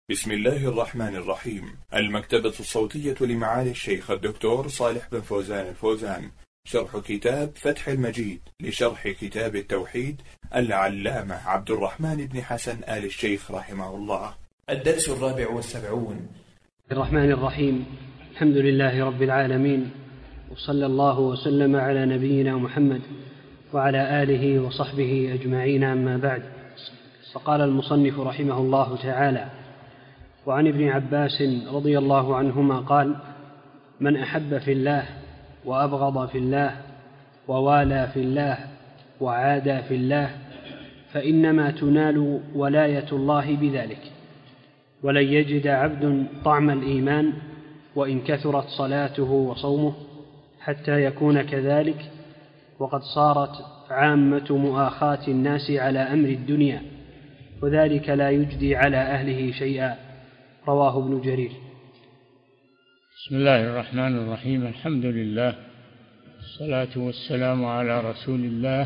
بسم الله الرحمن الرحيم. المكتبة الصوتية لمعالي الشيخ الدكتور صالح بن فوزان الفوزان، شرح كتاب فتح المجيد لشرح كتاب التوحيد العلامة عبد الرحمن بن حسن آل الشيخ رحمه الله. الدرس 74. الرحمن الرحيم. الحمد لله رب العالمين، وصلى الله وسلم على نبينا محمد وعلى آله وصحبه أجمعين، أما بعد. فقال المصنف رحمه الله تعالى: وعن ابن عباس رضي الله عنهما قال: من أحب في الله وأبغض في الله ووالى في الله وعادى في الله فإنما تنال ولاية الله بذلك، ولن يجد عبد طعم الإيمان وإن كثرت صلاته وصومه حتى يكون كذلك، وقد صارت عامة مؤاخاة الناس على أمر الدنيا، وذلك لا يجدي على أهله شيئا. رواه ابن جرير. بسم الله الرحمن الرحيم. الحمد لله، الصلاة والسلام على رسول الله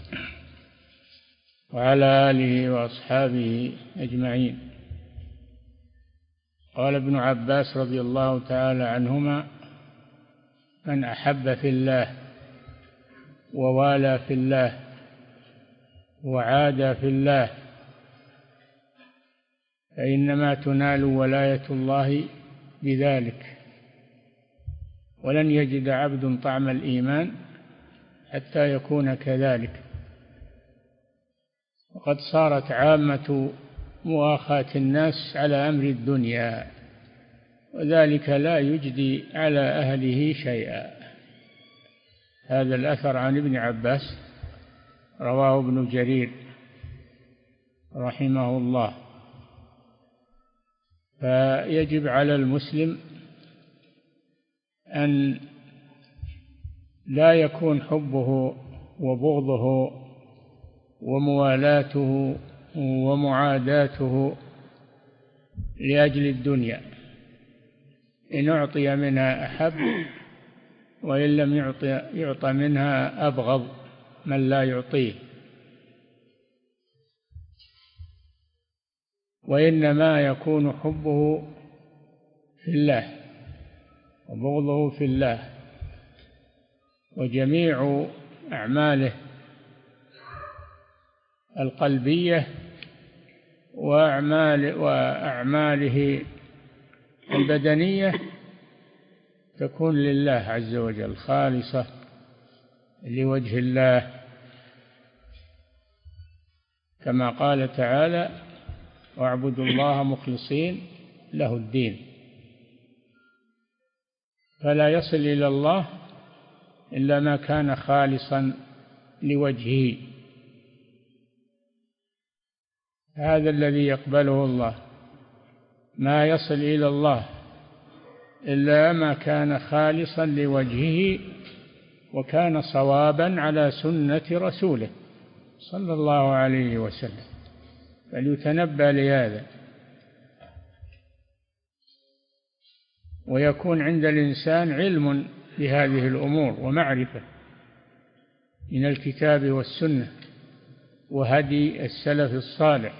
وعلى آله وأصحابه أجمعين. قال ابن عباس رضي الله تعالى عنهما: من أحب في الله ووالى في الله وعادى في الله فإنما تنال ولاية الله بذلك، ولن يجد عبد طعم الإيمان حتى يكون كذلك، وقد صارت عامة مؤاخاة الناس على أمر الدنيا، وذلك لا يجدي على أهله شيئا. هذا الأثر عن ابن عباس رواه ابن جرير رحمه الله. فيجب على المسلم أن لا يكون حبه وبغضه وموالاته ومعاداته لأجل الدنيا، إن أعطي منها أحب، وإن لم يعطى منها أبغض من لا يعطيه. وإنما يكون حبه في الله وبغضه في الله، وجميع أعماله القلبية وأعماله البدنية تكون لله عز وجل، خالصة لوجه الله، كما قال تعالى: واعبدوا الله مخلصين له الدين. فلا يصل إلى الله إلا ما كان خالصا لوجهه، هذا الذي يقبله الله. ما يصل إلى الله إلا ما كان خالصا لوجهه وكان صوابا على سنة رسوله صلى الله عليه وسلم، فليتنبه لهذا، ويكون عند الإنسان علم بهذه الأمور ومعرفة من الكتاب والسنة وهدي السلف الصالح،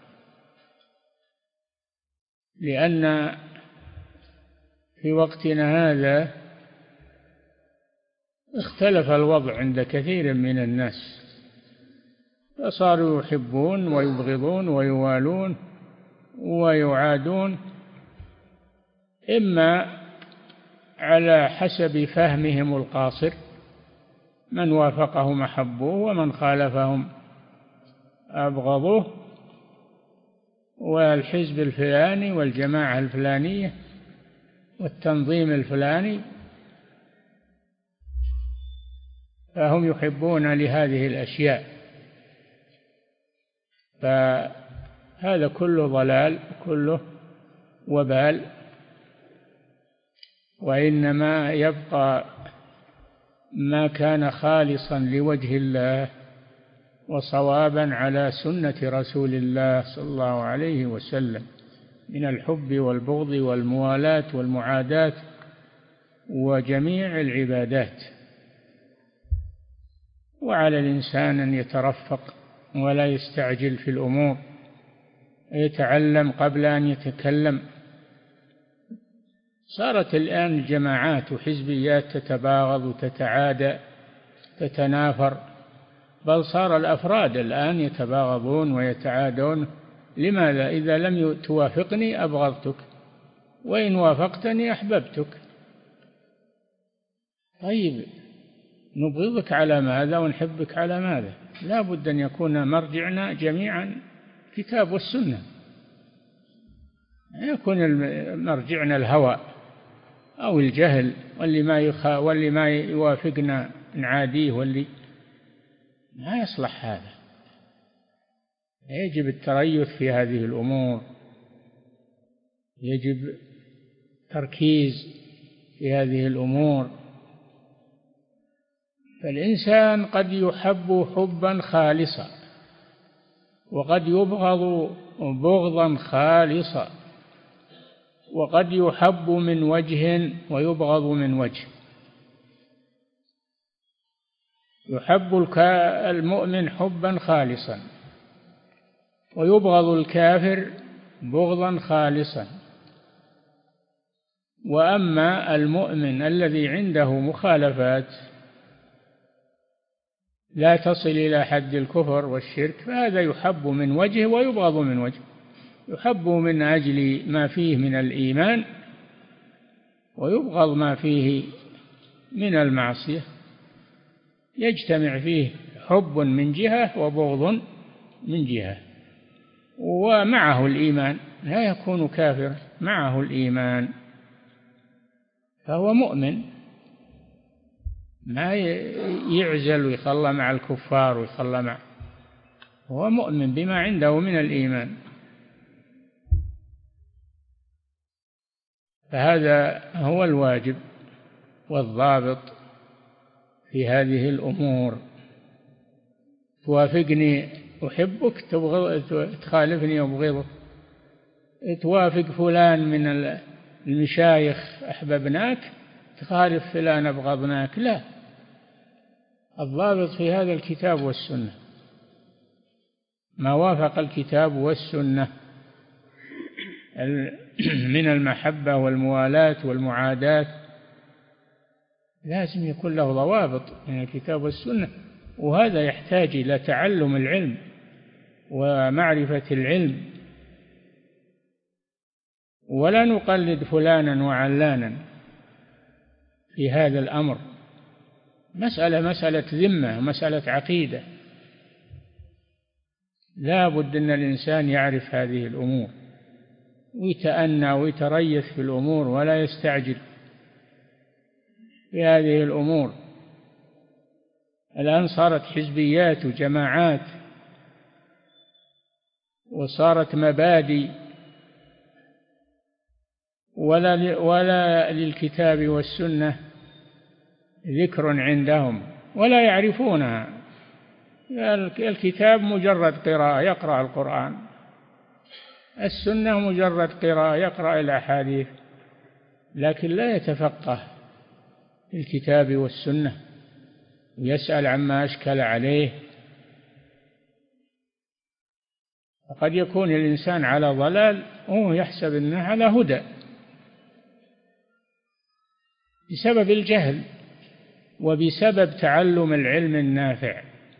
لأن في وقتنا هذا اختلف الوضع عند كثير من الناس، فصاروا يحبون ويبغضون ويوالون ويعادون، إما على حسب فهمهم القاصر، من وافقهم أحبوه ومن خالفهم أبغضوه، والحزب الفلاني والجماعة الفلانية والتنظيم الفلاني، فهم يحبون لهذه الأشياء. فهذا كله ضلال، كله وبال، وإنما يبقى ما كان خالصا لوجه الله وصوابا على سنة رسول الله صلى الله عليه وسلم من الحب والبغض والموالاة والمعاداة وجميع العبادات. وعلى الإنسان أن يترفق ولا يستعجل في الأمور، يتعلم قبل أن يتكلم. صارت الآن جماعات وحزبيات تتباغض وتتعادى تتنافر، بل صار الأفراد الآن يتباغضون ويتعادون. لماذا؟ إذا لم توافقني أبغضتك، وإن وافقتني أحببتك. طيب نبغضك على ماذا ونحبك على ماذا؟ لا بد أن يكون مرجعنا جميعا كتاب والسنة، يكون مرجعنا الهوى أو الجهل، واللي ما يوافقنا نعاديه، واللي ما يصلح هذا. يجب التريث في هذه الأمور، يجب تركيز في هذه الأمور. فالإنسان قد يحب حبا خالصا، وقد يبغض بغضا خالصا، وقد يحب من وجه ويبغض من وجه. يحب المؤمن حبا خالصا، ويبغض الكافر بغضا خالصا. وأما المؤمن الذي عنده مخالفات لا تصل إلى حد الكفر والشرك، فهذا يحب من وجه ويبغض من وجه. يحب من أجل ما فيه من الإيمان، ويبغض ما فيه من المعصية. يجتمع فيه حب من جهة وبغض من جهة، ومعه الإيمان، لا يكون كافرا، معه الإيمان، فهو مؤمن، ما يعزل ويخلى مع الكفار ويخلى مع، هو مؤمن بما عنده من الإيمان. فهذا هو الواجب والضابط في هذه الأمور. توافقني أحبك، تخالفني أبغضك. توافق فلان من المشايخ أحببناك، تخالف فلان أبغضناك. لا، الضابط في هذا الكتاب والسنة، ما وافق الكتاب والسنة من المحبة والموالاة والمعاداة، لازم يكون له ضوابط من الكتاب والسنة. وهذا يحتاج إلى تعلم العلم ومعرفة العلم، ولا نقلد فلانا وعلانا في هذا الأمر. مسألة ذمة، مسألة عقيدة، لا بد أن الإنسان يعرف هذه الأمور ويتأنى ويتريث في الأمور، ولا يستعجل في هذه الأمور. الآن صارت حزبيات وجماعات، وصارت مبادئ، ولا للكتاب والسنة ذكر عندهم، ولا يعرفونها. الكتاب مجرد قراءة، يقرأ القرآن. السنة مجرد قراءة، يقرأ الأحاديث، لكن لا يتفقه في الكتاب والسنة ويسأل عما أشكل عليه. فقد يكون الإنسان على ضلال وهو يحسب أنه على هدى بسبب الجهل وبسبب تعلم العلم النافع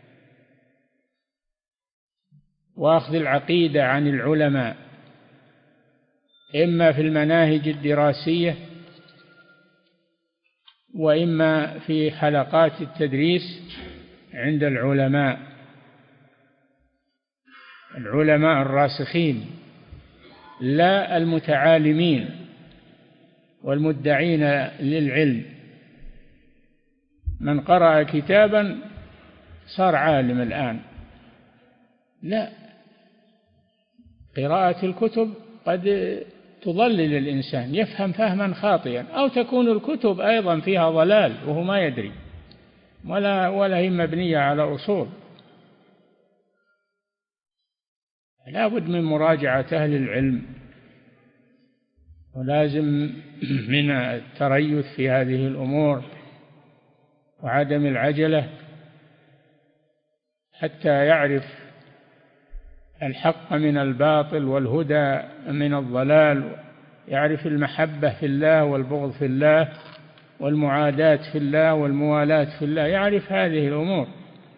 وأخذ العقيدة عن العلماء، إما في المناهج الدراسية وإما في حلقات التدريس عند العلماء الراسخين، لا المتعالمين والمدعين للعلم. من قرأ كتابا صار عالم الآن، لا، قراءة الكتب قد تضلل الإنسان، يفهم فهما خاطئا، أو تكون الكتب أيضا فيها ضلال وهو ما يدري، ولا هي مبنية على أصول. لا بد من مراجعة أهل العلم، ولازم من التريث في هذه الأمور وعدم العجلة، حتى يعرف الحق من الباطل والهدى من الضلال، يعرف المحبة في الله والبغض في الله والمعاداة في الله والموالاة في الله، يعرف هذه الأمور،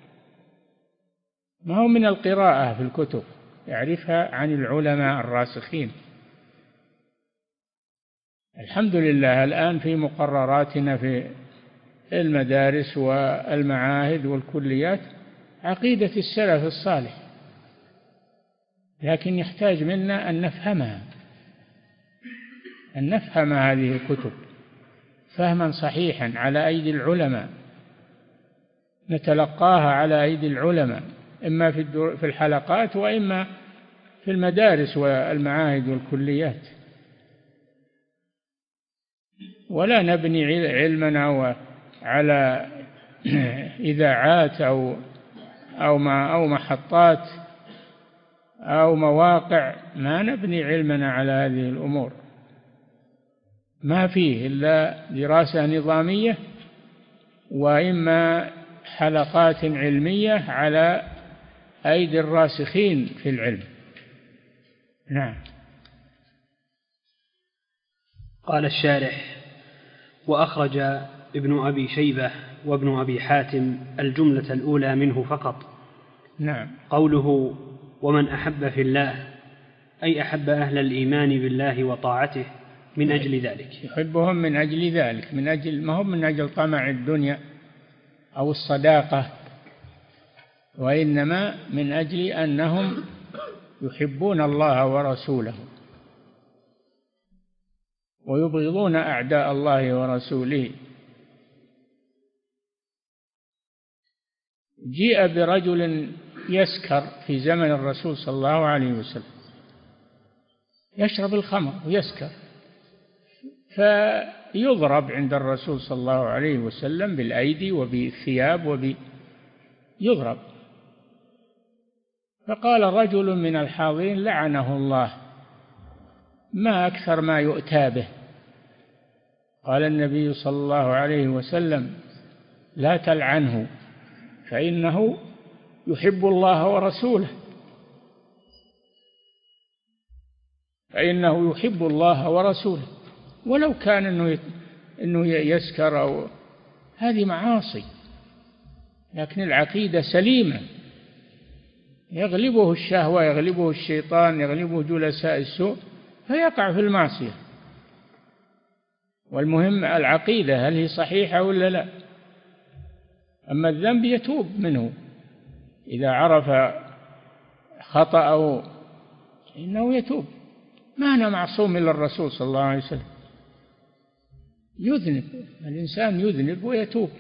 ما هو من القراءة في الكتب، يعرفها عن العلماء الراسخين. الحمد لله الآن في مقرراتنا في المدارس والمعاهد والكليات عقيدة السلف الصالح، لكن يحتاج منا أن نفهمها، أن نفهم هذه الكتب فهما صحيحا على أيدي العلماء، نتلقاها على أيدي العلماء، إما في الحلقات وإما في المدارس والمعاهد والكليات، ولا نبني علمنا على إذاعات أو محطات أو مواقع، ما نبني علمنا على هذه الأمور، ما فيه إلا دراسة نظامية وإما حلقات علمية على أيدي الراسخين في العلم. نعم. قال الشارح: وأخرج ابن أبي شيبة وابن أبي حاتم الجملة الأولى منه فقط. نعم. قوله: ومن أحب في الله، أي أحب أهل الإيمان بالله وطاعته من أجل ذلك، يحبهم من أجل ذلك، من أجل ما هم من أجل طمع الدنيا أو الصداقة، وإنما من أجل أنهم يحبون الله ورسوله ويبغضون أعداء الله ورسوله. جيء برجل يسكر في زمن الرسول صلى الله عليه وسلم، يشرب الخمر ويسكر، فيضرب عند الرسول صلى الله عليه وسلم بالأيدي وبالثياب يضرب. فقال رجل من الحاضرين: لعنه الله، ما أكثر ما يؤتى به. قال النبي صلى الله عليه وسلم: لا تلعنه، فإنه يحب الله ورسوله، فإنه يحب الله ورسوله، ولو كان إنه يسكر أو هذه معاصي، لكن العقيدة سليمة، يغلبه الشهوة، يغلبه الشيطان، يغلبه جلساء السوء، فيقع في المعصية. والمهم العقيدة، هل هي صحيحة ولا لا؟ أما الذنب يتوب منه إذا عرف خطأه، إنه يتوب. ما أنا معصوم إلا الرسول صلى الله عليه وسلم. يذنب الإنسان، يذنب ويتوب،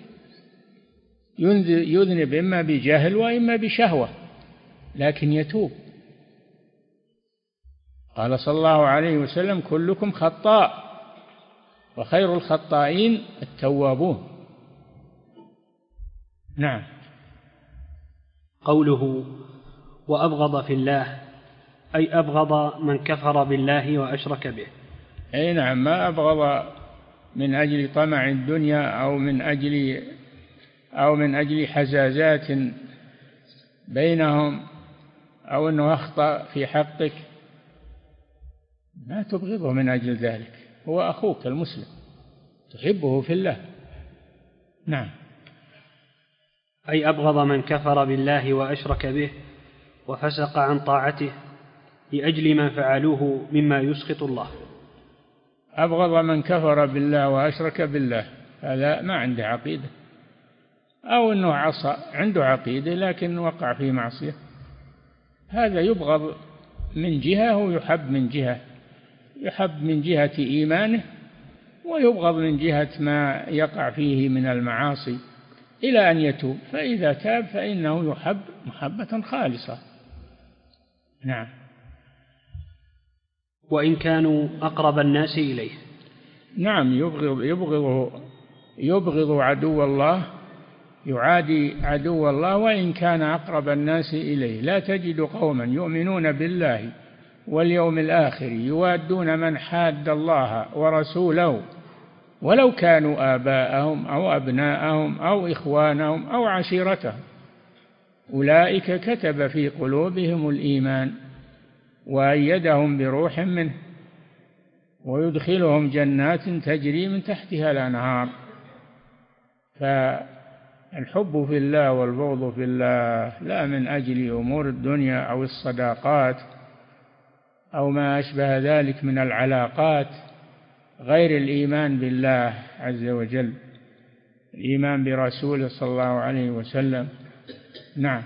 يذنب إما بجهل وإما بشهوة، لكن يتوب. قال صلى الله عليه وسلم: كلكم خطاء وخير الخطائين التوابون. نعم. قوله: وأبغض في الله، أي أبغض من كفر بالله وأشرك به. أي نعم، ما أبغض من أجل طمع الدنيا أو من أجل حزازات بينهم أو أنه أخطأ في حقك، ما تبغضه من أجل ذلك، هو أخوك المسلم تحبه في الله. نعم. أي أبغض من كفر بالله وأشرك به وفسق عن طاعته لأجل ما فعلوه مما يسخط الله. أبغض من كفر بالله وأشرك بالله، هذا ما عنده عقيدة، أو أنه عصى عنده عقيدة لكن وقع في معصية، هذا يبغض من جهة ويحب من جهة، يحب من جهة إيمانه ويبغض من جهة ما يقع فيه من المعاصي إلى أن يتوب، فإذا تاب فإنه يحب محبة خالصة. نعم. وإن كانوا أقرب الناس إليه. نعم، يبغض عدو الله، يعادي عدو الله وإن كان أقرب الناس إليه. لا تجد قوما يؤمنون بالله واليوم الآخر يوادون من حاد الله ورسوله ولو كانوا آباءهم أو أبناءهم أو إخوانهم أو عشيرتهم. أولئك كتب في قلوبهم الإيمان وأيدهم بروح منه ويدخلهم جنات تجري من تحتها الأنهار. فالحب في الله والبغض في الله لا من أجل أمور الدنيا أو الصداقات أو ما أشبه ذلك من العلاقات غير الإيمان بالله عز وجل، الإيمان برسوله صلى الله عليه وسلم. نعم.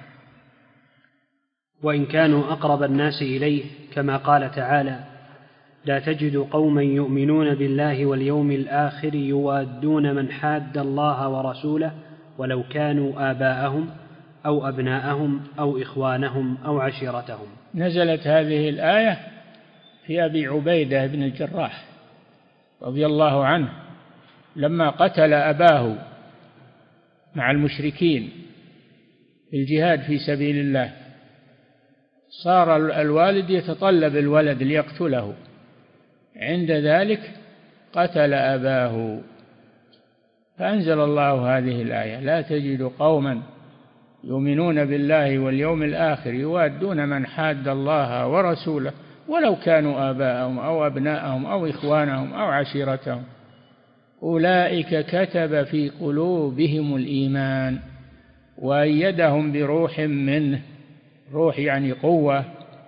وإن كانوا أقرب الناس إليه كما قال تعالى: لا تجد قوما يؤمنون بالله واليوم الآخر يوادون من حاد الله ورسوله ولو كانوا آباءهم أو أبناءهم أو إخوانهم أو عشيرتهم. نزلت هذه الآية في أبي عبيدة بن الجراح رضي الله عنه لما قتل أباه مع المشركين في الجهاد في سبيل الله، صار الوالد يتطلب الولد ليقتله، عند ذلك قتل أباه، فأنزل الله هذه الآية: لا تجد قوما يؤمنون بالله واليوم الآخر يوادون من حاد الله ورسوله ولو كانوا آباءهم أو أبناءهم أو إخوانهم أو عشيرتهم أولئك كتب في قلوبهم الإيمان وأيدهم بروح منه. روح يعني قوة.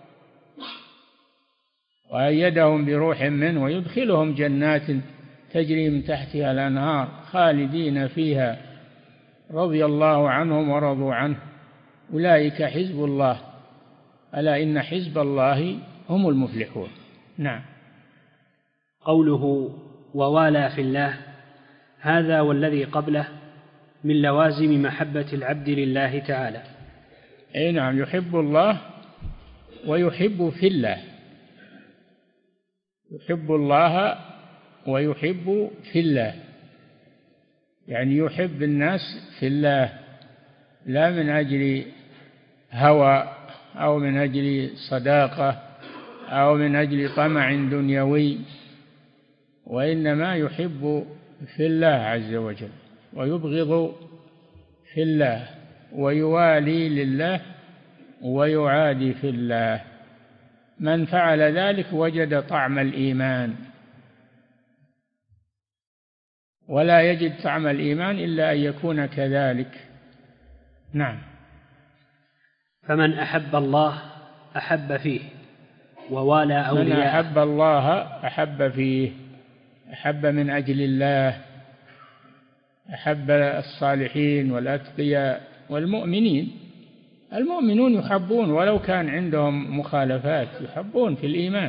وأيدهم بروح منه ويدخلهم جنات تجري من تحتها الأنهار خالدين فيها رضي الله عنهم ورضوا عنه أولئك حزب الله ألا إن حزب الله هم المفلحون. نعم. قوله ووالى في الله هذا والذي قبله من لوازم محبة العبد لله تعالى. أي نعم، يحب الله ويحب في الله، يحب الله ويحب في الله، يعني يحب الناس في الله لا من أجل هوى أو من أجل صداقة أو من أجل طمع دنيوي، وإنما يحب في الله عز وجل ويبغض في الله ويوالي لله ويعادي في الله. من فعل ذلك وجد طعم الإيمان، ولا يجد طعم الإيمان إلا أن يكون كذلك. نعم. فمن أحب الله أحب فيه ووالى أولياءه. من أحب الله أحب فيه، أحب من أجل الله، أحب الصالحين والأتقياء والمؤمنين. المؤمنون يحبون ولو كان عندهم مخالفات، يحبون في الإيمان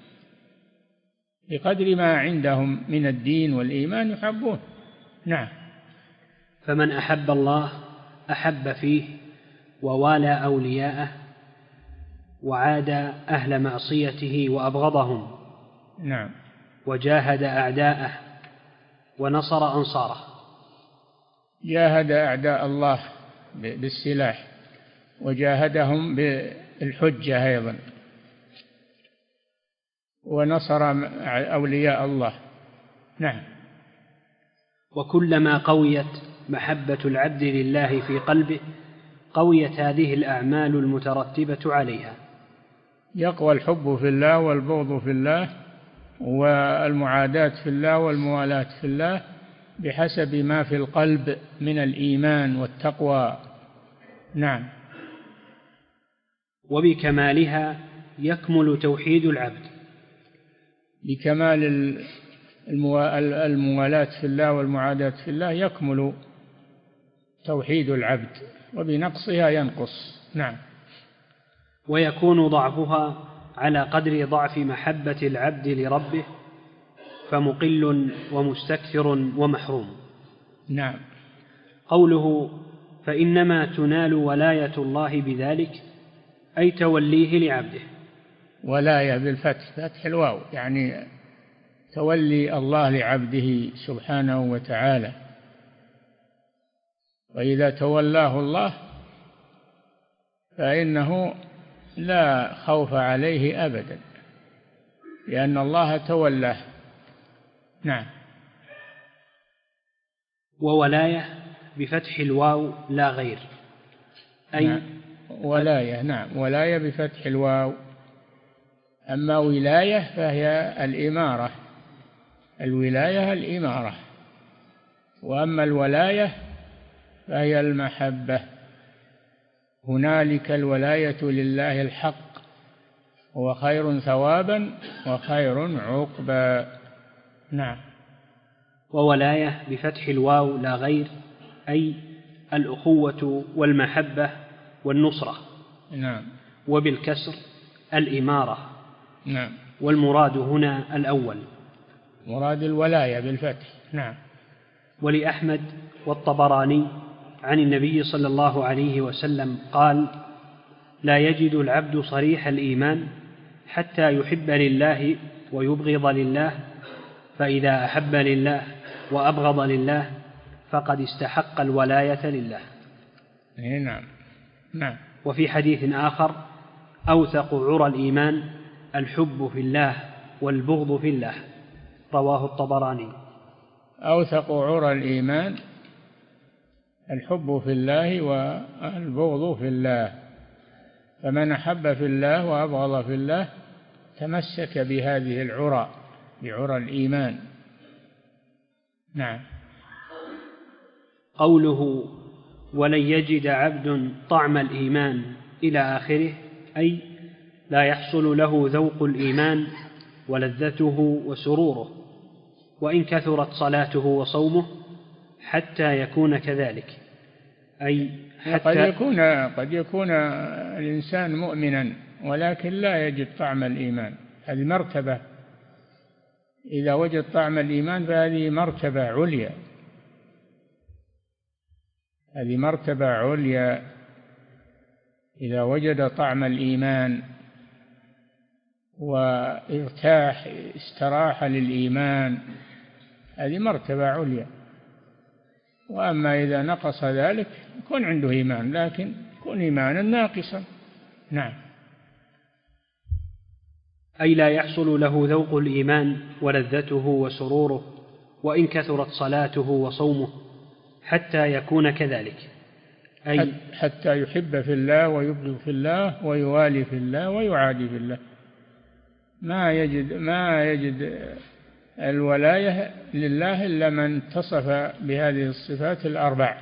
بقدر ما عندهم من الدين والإيمان يحبون. نعم. فمن أحب الله أحب فيه ووالى أولياءه وعاد أهل معصيته وأبغضهم. نعم. وجاهد أعداءه ونصر أنصاره. جاهد أعداء الله بالسلاح وجاهدهم بالحجة أيضا، ونصر أولياء الله. نعم. وكلما قويت محبة العبد لله في قلبه قويت هذه الأعمال المترتبة عليها. يقوى الحب في الله والبغض في الله والمعاداة في الله والموالاة في الله بحسب ما في القلب من الإيمان والتقوى. نعم. وبكمالها يكمل توحيد العبد. بكمال الموالاة في الله والمعاداة في الله يكمل توحيد العبد، وبنقصها ينقص. نعم. ويكون ضعفها على قدر ضعف محبة العبد لربه، فمقل ومستكثر ومحروم. نعم. قوله فإنما تنال ولاية الله بذلك أي توليه لعبده. ولاية بالفتح، فتح الواو، يعني تولي الله لعبده سبحانه وتعالى. وإذا تولاه الله فإنه لا خوف عليه أبدا، لأن الله تولاه. نعم. وولاية بفتح الواو لا غير، أي نعم. ولاية. نعم، ولاية بفتح الواو. أما ولاية فهي الإمارة، الولاية الإمارة. وأما الولاية فهي المحبة. هنالك الولاية لله الحق، هو خير ثوابا وخير عقبا. نعم. وولاية بفتح الواو لا غير، أي الأخوة والمحبة والنصرة. نعم. وبالكسر الإمارة. نعم. والمراد هنا الأول، مراد الولاية بالفتح. نعم. ولأحمد والطبراني عن النبي صلى الله عليه وسلم قال: لا يجد العبد صريح الإيمان حتى يحب لله ويبغض لله، فإذا أحب لله وأبغض لله فقد استحق الولاية لله. نعم. نعم. وفي حديث آخر: أوثق عرى الإيمان الحب في الله والبغض في الله، رواه الطبراني. أوثق عرى الإيمان الحب في الله والبغض في الله، فمن أحب في الله وأبغض في الله تمسك بهذه العرى، بعرى الإيمان. نعم. قوله ولن يجد عبد طعم الإيمان إلى آخره، أي لا يحصل له ذوق الإيمان ولذته وسروره، وإن كثرت صلاته وصومه حتى يكون كذلك. أي حتى قد يكون الإنسان مؤمنا ولكن لا يجد طعم الإيمان، هذه مرتبة. إذا وجد طعم الإيمان فهذه مرتبة عليا، هذه مرتبة عليا. إذا وجد طعم الإيمان وارتاح استراح للإيمان هذه مرتبة عليا. وأما إذا نقص ذلك يكون عنده إيمان لكن يكون إيمانا ناقصا. نعم. أي لا يحصل له ذوق الإيمان ولذته وسروره، وإن كثرت صلاته وصومه حتى يكون كذلك، أي حتى يحب في الله ويبغض في الله ويوالي في الله ويعادي في الله. ما يجد الولاية لله إلا من اتصف بهذه الصفات الأربع،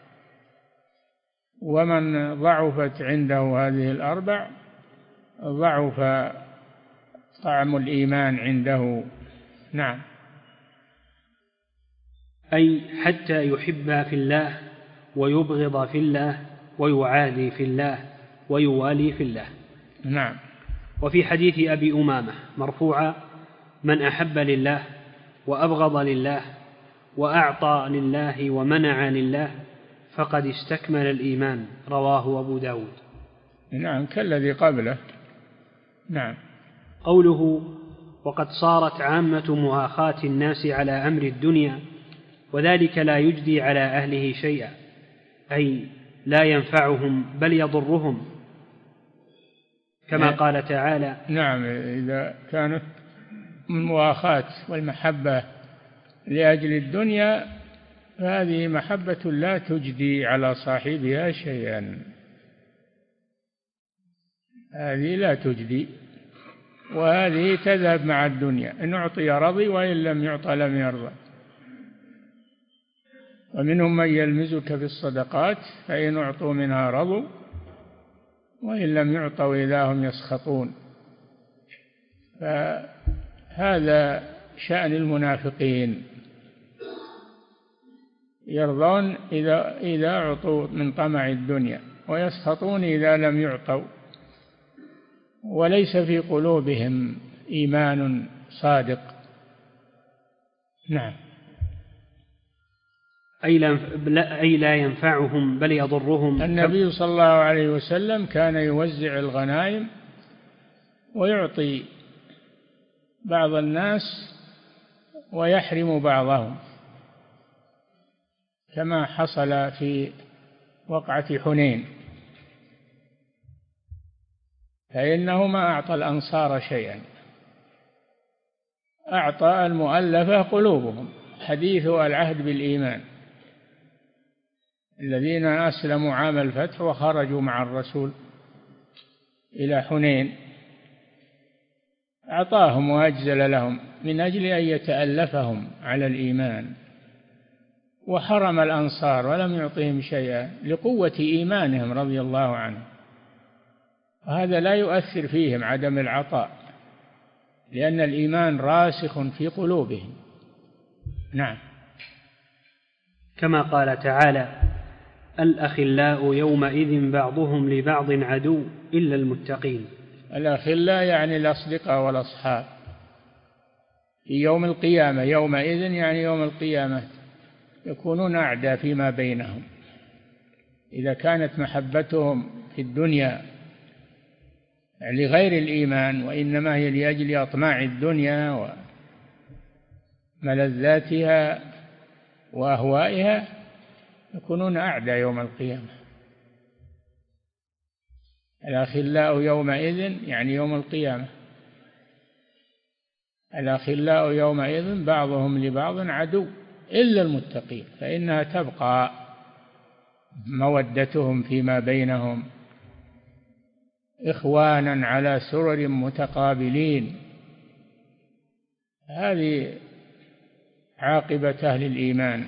ومن ضعفت عنده هذه الأربع ضعف طعم الإيمان عنده. نعم. أي حتى يحب في الله ويبغض في الله ويعادي في الله ويوالي في الله. نعم. وفي حديث أبي أمامة مرفوعا: من أحب لله وأبغض لله وأعطى لله ومنع لله فقد استكمل الإيمان، رواه أبو داود. نعم، كالذي قبله. نعم. قوله وقد صارت عامة مؤاخاة الناس على أمر الدنيا وذلك لا يجدي على أهله شيئا، أي لا ينفعهم بل يضرهم، كما قال تعالى. نعم. إذا كانت المؤاخاة والمحبة لأجل الدنيا فهذه محبة لا تجدي على صاحبها شيئا، هذه لا تجدي، وهذه تذهب مع الدنيا، إن أعطي رضي وإن لم يعطى لم يرضى. ومنهم من يلمزك في الصدقات فإن أعطوا منها رضوا وإن لم يعطوا إذا هم يسخطون. فهذا شأن المنافقين، يرضون إذا أعطوا من طمع الدنيا ويسخطون إذا لم يعطوا، وليس في قلوبهم إيمان صادق. نعم. أي لا ينفعهم بل يضرهم. النبي صلى الله عليه وسلم كان يوزع الغنائم ويعطي بعض الناس ويحرم بعضهم، كما حصل في وقعة حنين، فإنه ما أعطى الأنصار شيئا، أعطى المؤلفة قلوبهم، حديث العهد بالإيمان، الذين أسلموا عام الفتح وخرجوا مع الرسول إلى حنين، أعطاهم وأجزل لهم من أجل أن يتألفهم على الإيمان، وحرم الأنصار ولم يعطهم شيئا لقوة إيمانهم رضي الله عنهم. وهذا لا يؤثر فيهم عدم العطاء، لأن الإيمان راسخ في قلوبهم. نعم. كما قال تعالى: الأخلاء يومئذ بعضهم لبعض عدو إلا المتقين. الأخلاء يعني الأصدقاء والأصحاب في يوم القيامة، يومئذ يعني يوم القيامة يكونون أعداء فيما بينهم. إذا كانت محبتهم في الدنيا لغير الإيمان وإنما هي لأجل أطماع الدنيا وملذاتها وأهوائها يكونون أعداء يوم القيامة. الأخلاء يومئذ يعني يوم القيامة، الأخلاء يومئذ بعضهم لبعض عدو إلا المتقين، فإنها تبقى مودتهم فيما بينهم إخوانا على سرر متقابلين. هذه عاقبة أهل الإيمان.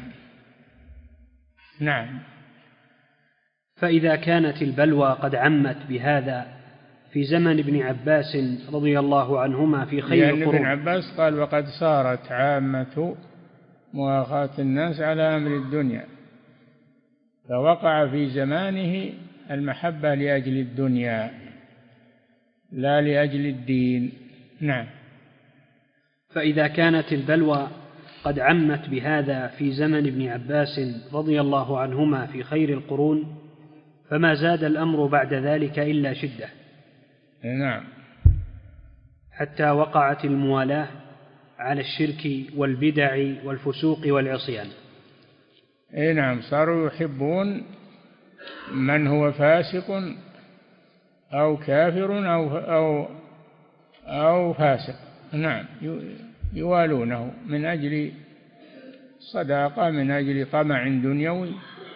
نعم. فإذا كانت البلوى قد عمت بهذا في زمن ابن عباس رضي الله عنهما في خير القرون، لأن ابن عباس قال: وقد صارت عامة مؤاخاة الناس على أمر الدنيا، فوقع في زمانه المحبة لأجل الدنيا لا لأجل الدين. نعم. فإذا كانت البلوى قد عمت بهذا في زمن ابن عباس رضي الله عنهما في خير القرون، فما زاد الأمر بعد ذلك إلا شدة. نعم. حتى وقعت الموالاة على الشرك والبدع والفسوق والعصيان. نعم، صاروا يحبون من هو فاسق أو كافر أو فاسق. نعم، يوالونه من أجل صداقة، من أجل طمع دنيوي.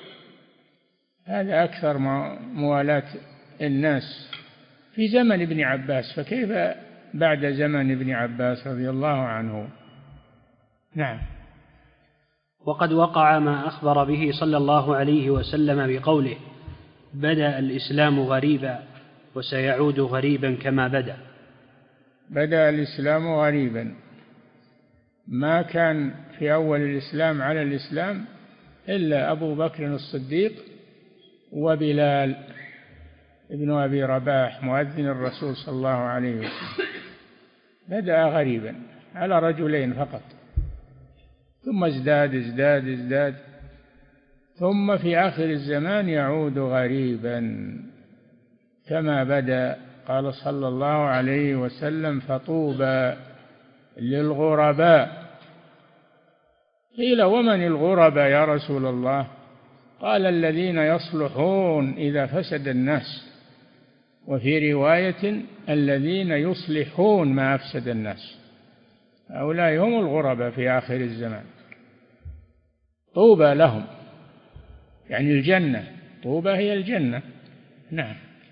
هذا أكثر موالاة الناس في زمن ابن عباس، فكيف بعد زمن ابن عباس رضي الله عنه؟ نعم. وقد وقع ما أخبر به صلى الله عليه وسلم بقوله: بدأ الإسلام غريبا وسيعود غريبا كما بدأ. بدأ الإسلام غريبا، ما كان في أول الإسلام على الإسلام إلا أبو بكر الصديق وبلال ابن أبي رباح مؤذن الرسول صلى الله عليه وسلم. بدأ غريبا على رجلين فقط، ثم ازداد ثم في آخر الزمان يعود غريبا كما بدأ. قال صلى الله عليه وسلم: فطوبى للغرباء. قيل: ومن الغرباء يا رسول الله؟ قال: الذين يصلحون إذا فسد الناس، وفي رواية: الذين يصلحون ما أفسد الناس. هؤلاء هم الغرباء في آخر الزمان. طوبى لهم يعني الجنة، طوبى هي الجنة. نعم.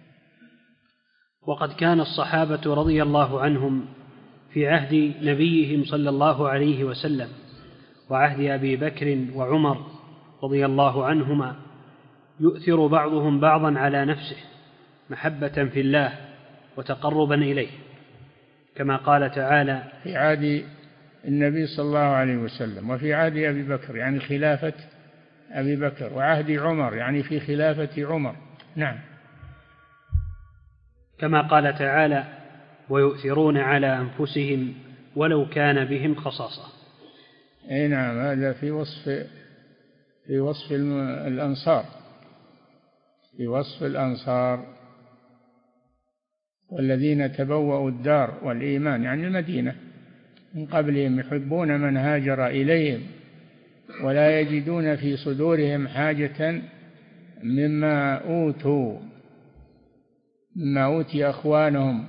وقد كان الصحابة رضي الله عنهم في عهد نبيهم صلى الله عليه وسلم وعهد أبي بكر وعمر رضي الله عنهما يؤثر بعضهم بعضا على نفسه محبة في الله وتقربا إليه، كما قال تعالى: في عهد النبي صلى الله عليه وسلم، وفي عهد أبي بكر يعني خلافة أبي بكر، وعهد عمر يعني في خلافة عمر. نعم. كما قال تعالى: ويؤثرون على أنفسهم ولو كان بهم خصاصة. نعم، هذا في وصف الأنصار، في وصف الأنصار والذين تبوأوا الدار والإيمان يعني المدينة من قبلهم يحبون من هاجر إليهم ولا يجدون في صدورهم حاجة مما أوتي أخوانهم،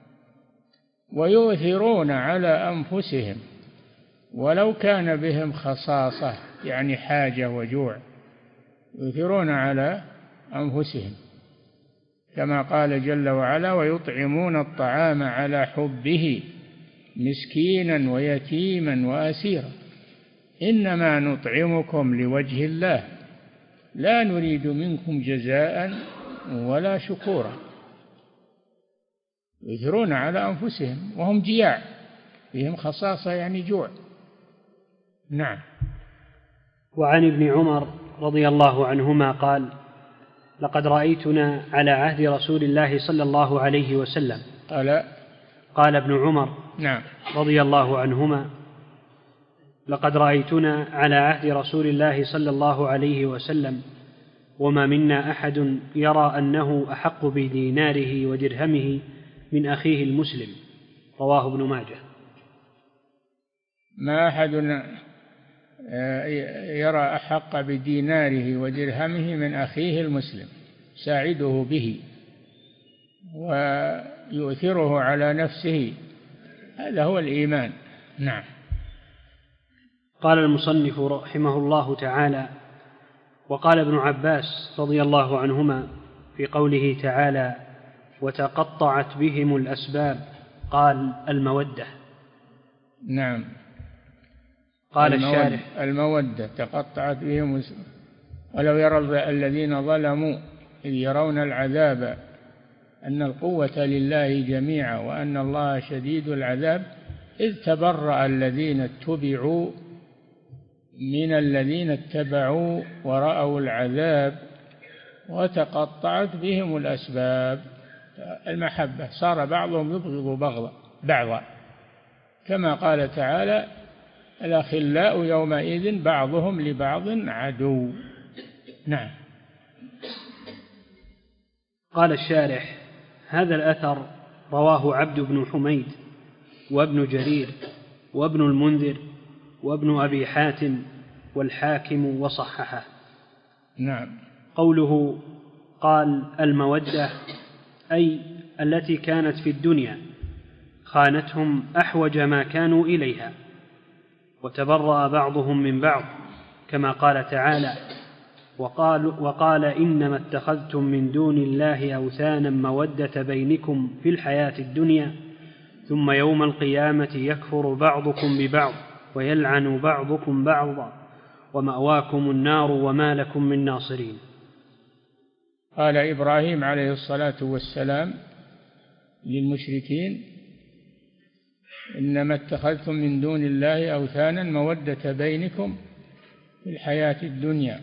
ويؤثرون على أنفسهم ولو كان بهم خصاصة يعني حاجة وجوع. يؤثرون على أنفسهم، كما قال جل وعلا: ويطعمون الطعام على حبه مسكينا ويتيما وأسيرا إنما نطعمكم لوجه الله لا نريد منكم جزاء ولا شكورا. يؤثرون على أنفسهم وهم جياع، فيهم خصاصة يعني جوع. نعم. وعن ابن عمر رضي الله عنهما قال: لقد رأيتنا على عهد رسول الله صلى الله عليه وسلم. قال ابن عمر نعم رضي الله عنهما: لقد رأيتنا على عهد رسول الله صلى الله عليه وسلم وما منا أحد يرى أنه أحق بديناره ودرهمه من أخيه المسلم. رواه ابن ماجه. ما أحد يرى أحق بديناره ودرهمه من أخيه المسلم، ساعده به ويؤثره على نفسه، هذا هو الإيمان. نعم. قال المصنف رحمه الله تعالى: وقال ابن عباس رضي الله عنهما في قوله تعالى: وتقطعت بهم الأسباب، قال: المودة. نعم. قال الشارح: المودة تقطعت بهم. ولو يرى الذين ظلموا إذ يرون العذاب أن القوة لله جميعا وأن الله شديد العذاب إذ تبرأ الذين اتبعوا من الذين اتبعوا ورأوا العذاب وتقطعت بهم الأسباب. المحبة، صار بعضهم يبغض بعضا، كما قال تعالى: الأخلاء يومئذ بعضهم لبعض عدو. نعم. قال الشارح: هذا الأثر رواه عبد بن حميد وابن جرير وابن المنذر وابن أبي حاتم والحاكم وصححه. نعم. قوله قال المودة أي التي كانت في الدنيا خانتهم أحوج ما كانوا إليها، وتبرأ بعضهم من بعض، كما قال تعالى: وقال إنما اتخذتم من دون الله أوثانا مودة بينكم في الحياة الدنيا ثم يوم القيامة يكفر بعضكم ببعض ويلعن بعضكم بعضا ومأواكم النار وما لكم من ناصرين. قال إبراهيم عليه الصلاة والسلام للمشركين: إنما اتخذتم من دون الله أوثانا مودة بينكم في الحياة الدنيا.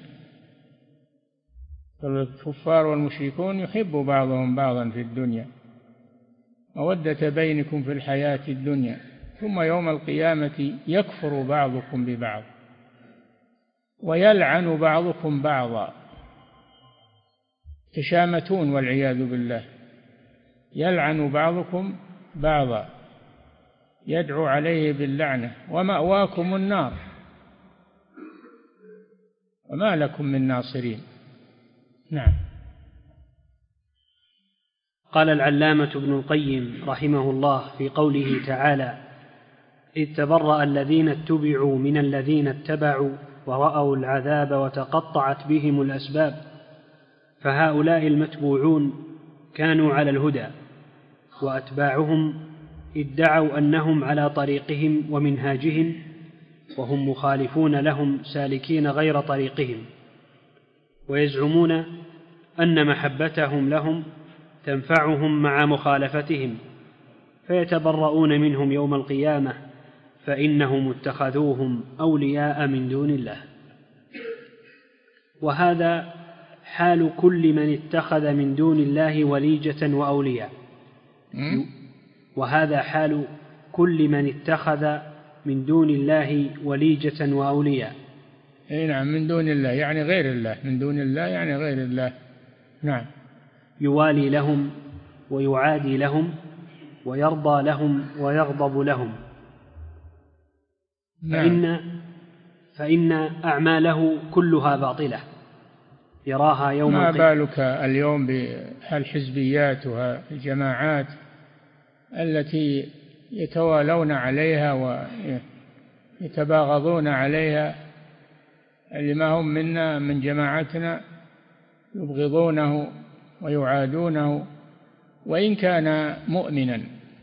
فالكفار والمشركون يحب بعضهم بعضا في الدنيا، مودة بينكم في الحياة الدنيا، ثم يوم القيامة يكفر بعضكم ببعض ويلعن بعضكم بعضا. تشامتون والعياذ بالله. يلعن بعضكم بعضا، يدعو عليه باللعنة، ومأواكم النار وما لكم من ناصرين. نعم. قال العلامة ابن القيم رحمه الله في قوله تعالى: إذ تبرأ الذين اتبعوا من الذين اتبعوا ورأوا العذاب وتقطعت بهم الأسباب، فهؤلاء المتبوعون كانوا على الهدى، وأتباعهم ادعوا أنهم على طريقهم ومنهاجهم، وهم مخالفون لهم سالكين غير طريقهم، ويزعمون أن محبتهم لهم تنفعهم مع مخالفتهم، فيتبرؤون منهم يوم القيامة، فإنهم اتخذوهم أولياء من دون الله. وهذا حال كل من اتخذ من دون الله وليجة وأولياء. وهذا حال كل من اتخذ من دون الله وليجة وأولياء. نعم، من دون الله يعني غير الله، من دون الله يعني غير الله. نعم. يوالي لهم ويعادي لهم ويرضى لهم ويغضب لهم. نعم. فإن أعماله كلها باطلة يراها يوم ما بالك اليوم بالحزبيات والجماعات التي يتوالون عليها ويتباغضون عليها، اللي ما هم منا من جماعتنا يبغضونه ويعادونه وإن كان مؤمنا،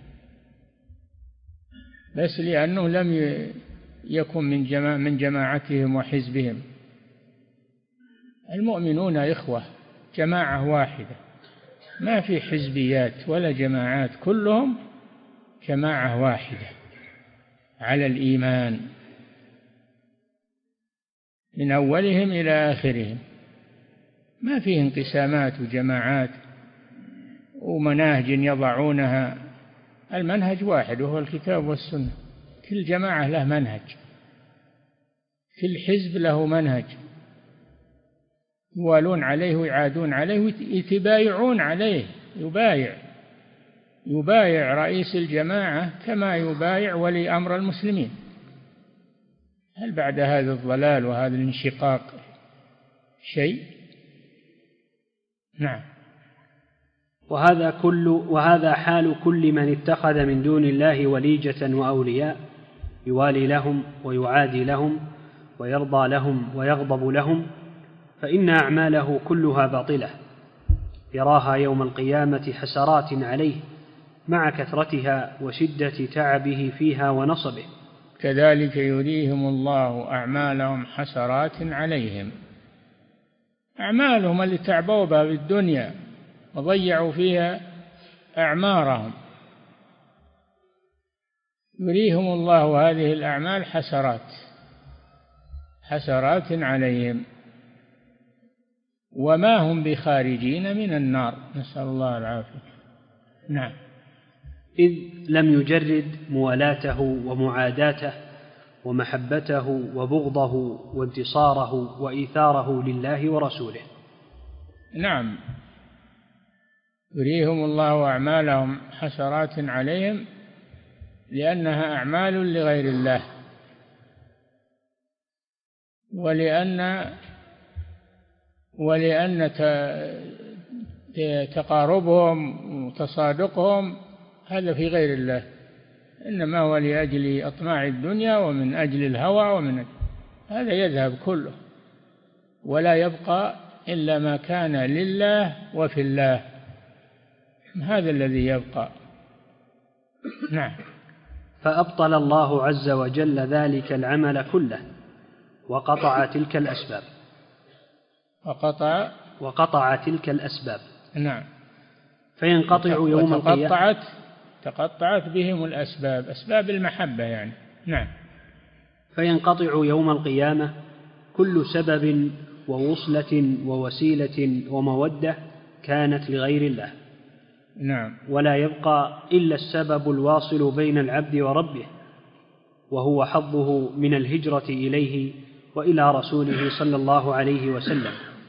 بس لأنه لم يكن من جماعتهم وحزبهم. المؤمنون إخوة، جماعة واحدة، ما في حزبيات ولا جماعات، كلهم جماعة واحدة على الإيمان من أولهم إلى آخرهم، ما فيه انقسامات وجماعات ومناهج يضعونها. المنهج واحد وهو الكتاب والسنة، كل جماعة له منهج، كل حزب له منهج يوالون عليه ويعادون عليه ويتبايعون عليه. يبايع رئيس الجماعة كما يبايع ولي أمر المسلمين. هل بعد هذا الضلال وهذا الانشقاق شيء؟ نعم. وهذا حال كل من اتخذ من دون الله وليجة وأولياء يوالي لهم ويعادي لهم ويرضى لهم ويغضب لهم، فإن أعماله كلها باطلة يراها يوم القيامة حسرات عليه مع كثرتها وشدة تعبه فيها ونصبه. كذلك يريهم الله أعمالهم حسرات عليهم، أعمالهم اللي تعبوا بها في الدنيا وضيعوا فيها أعمارهم، يريهم الله هذه الأعمال حسرات عليهم وما هم بخارجين من النار، نسأل الله العافية. نعم. إذ لم يجرد موالاته ومعاداته ومحبته وبغضه وانتصاره وإيثاره لله ورسوله. نعم، يريهم الله أعمالهم حسرات عليهم لأنها أعمال لغير الله، ولأن تقاربهم وتصادقهم هذا في غير الله، إنما هو لأجل أطماع الدنيا ومن أجل الهوى هذا يذهب كله، ولا يبقى إلا ما كان لله وفي الله، هذا الذي يبقى. نعم. فأبطل الله عز وجل ذلك العمل كله وقطع تلك الأسباب. وقطع تلك الأسباب. نعم. فينقطع يوم القيامة. تقطعت بهم الأسباب، أسباب المحبة يعني. نعم. فينقطع يوم القيامة كل سبب ووصلة ووسيلة ومودة كانت لغير الله. نعم. ولا يبقى إلا السبب الواصل بين العبد وربه، وهو حظه من الهجرة إليه وإلى رسوله صلى الله عليه وسلم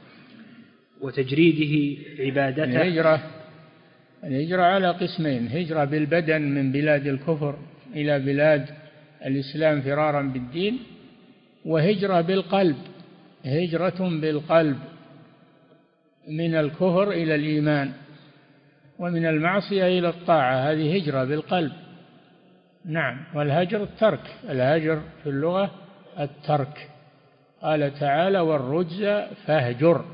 وتجريده عبادته. الهجرة على قسمين: هجرة بالبدن من بلاد الكفر إلى بلاد الإسلام فرارا بالدين، وهجرة بالقلب، هجرة بالقلب من الكفر إلى الإيمان ومن المعصية إلى الطاعة، هذه هجرة بالقلب. نعم. والهجر الترك، الهجر في اللغة الترك. قال تعالى: والرجز فاهجر.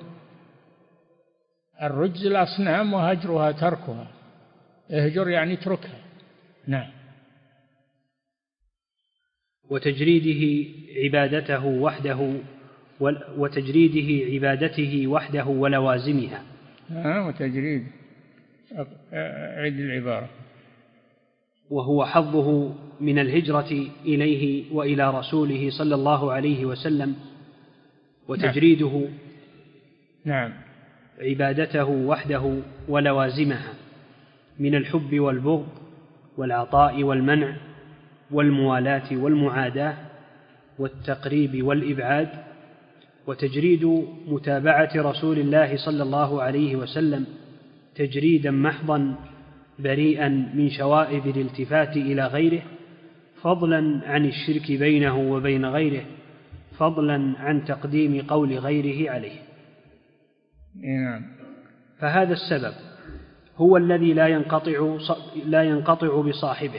الرجز الأصنام وهجرها تركها، اهجر يعني اتركها. نعم. وتجريده عبادته وحده ولوازمها. وتجريد، عد العبارة. وهو حظه من الهجرة إليه وإلى رسوله صلى الله عليه وسلم وتجريده. نعم. عبادته وحده ولوازمها من الحب والبغض والعطاء والمنع والموالاة والمعاداة والتقريب والإبعاد، وتجريد متابعة رسول الله صلى الله عليه وسلم تجريدا محضا بريئا من شوائب الالتفات إلى غيره، فضلا عن الشرك بينه وبين غيره، فضلا عن تقديم قول غيره عليه. نعم. فهذا السبب هو الذي لا ينقطع بصاحبه.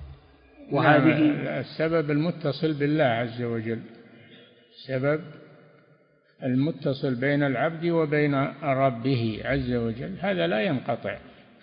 وهذه السبب المتصل بالله عز وجل، السبب المتصل بين العبد وبين ربه عز وجل، هذا لا ينقطع.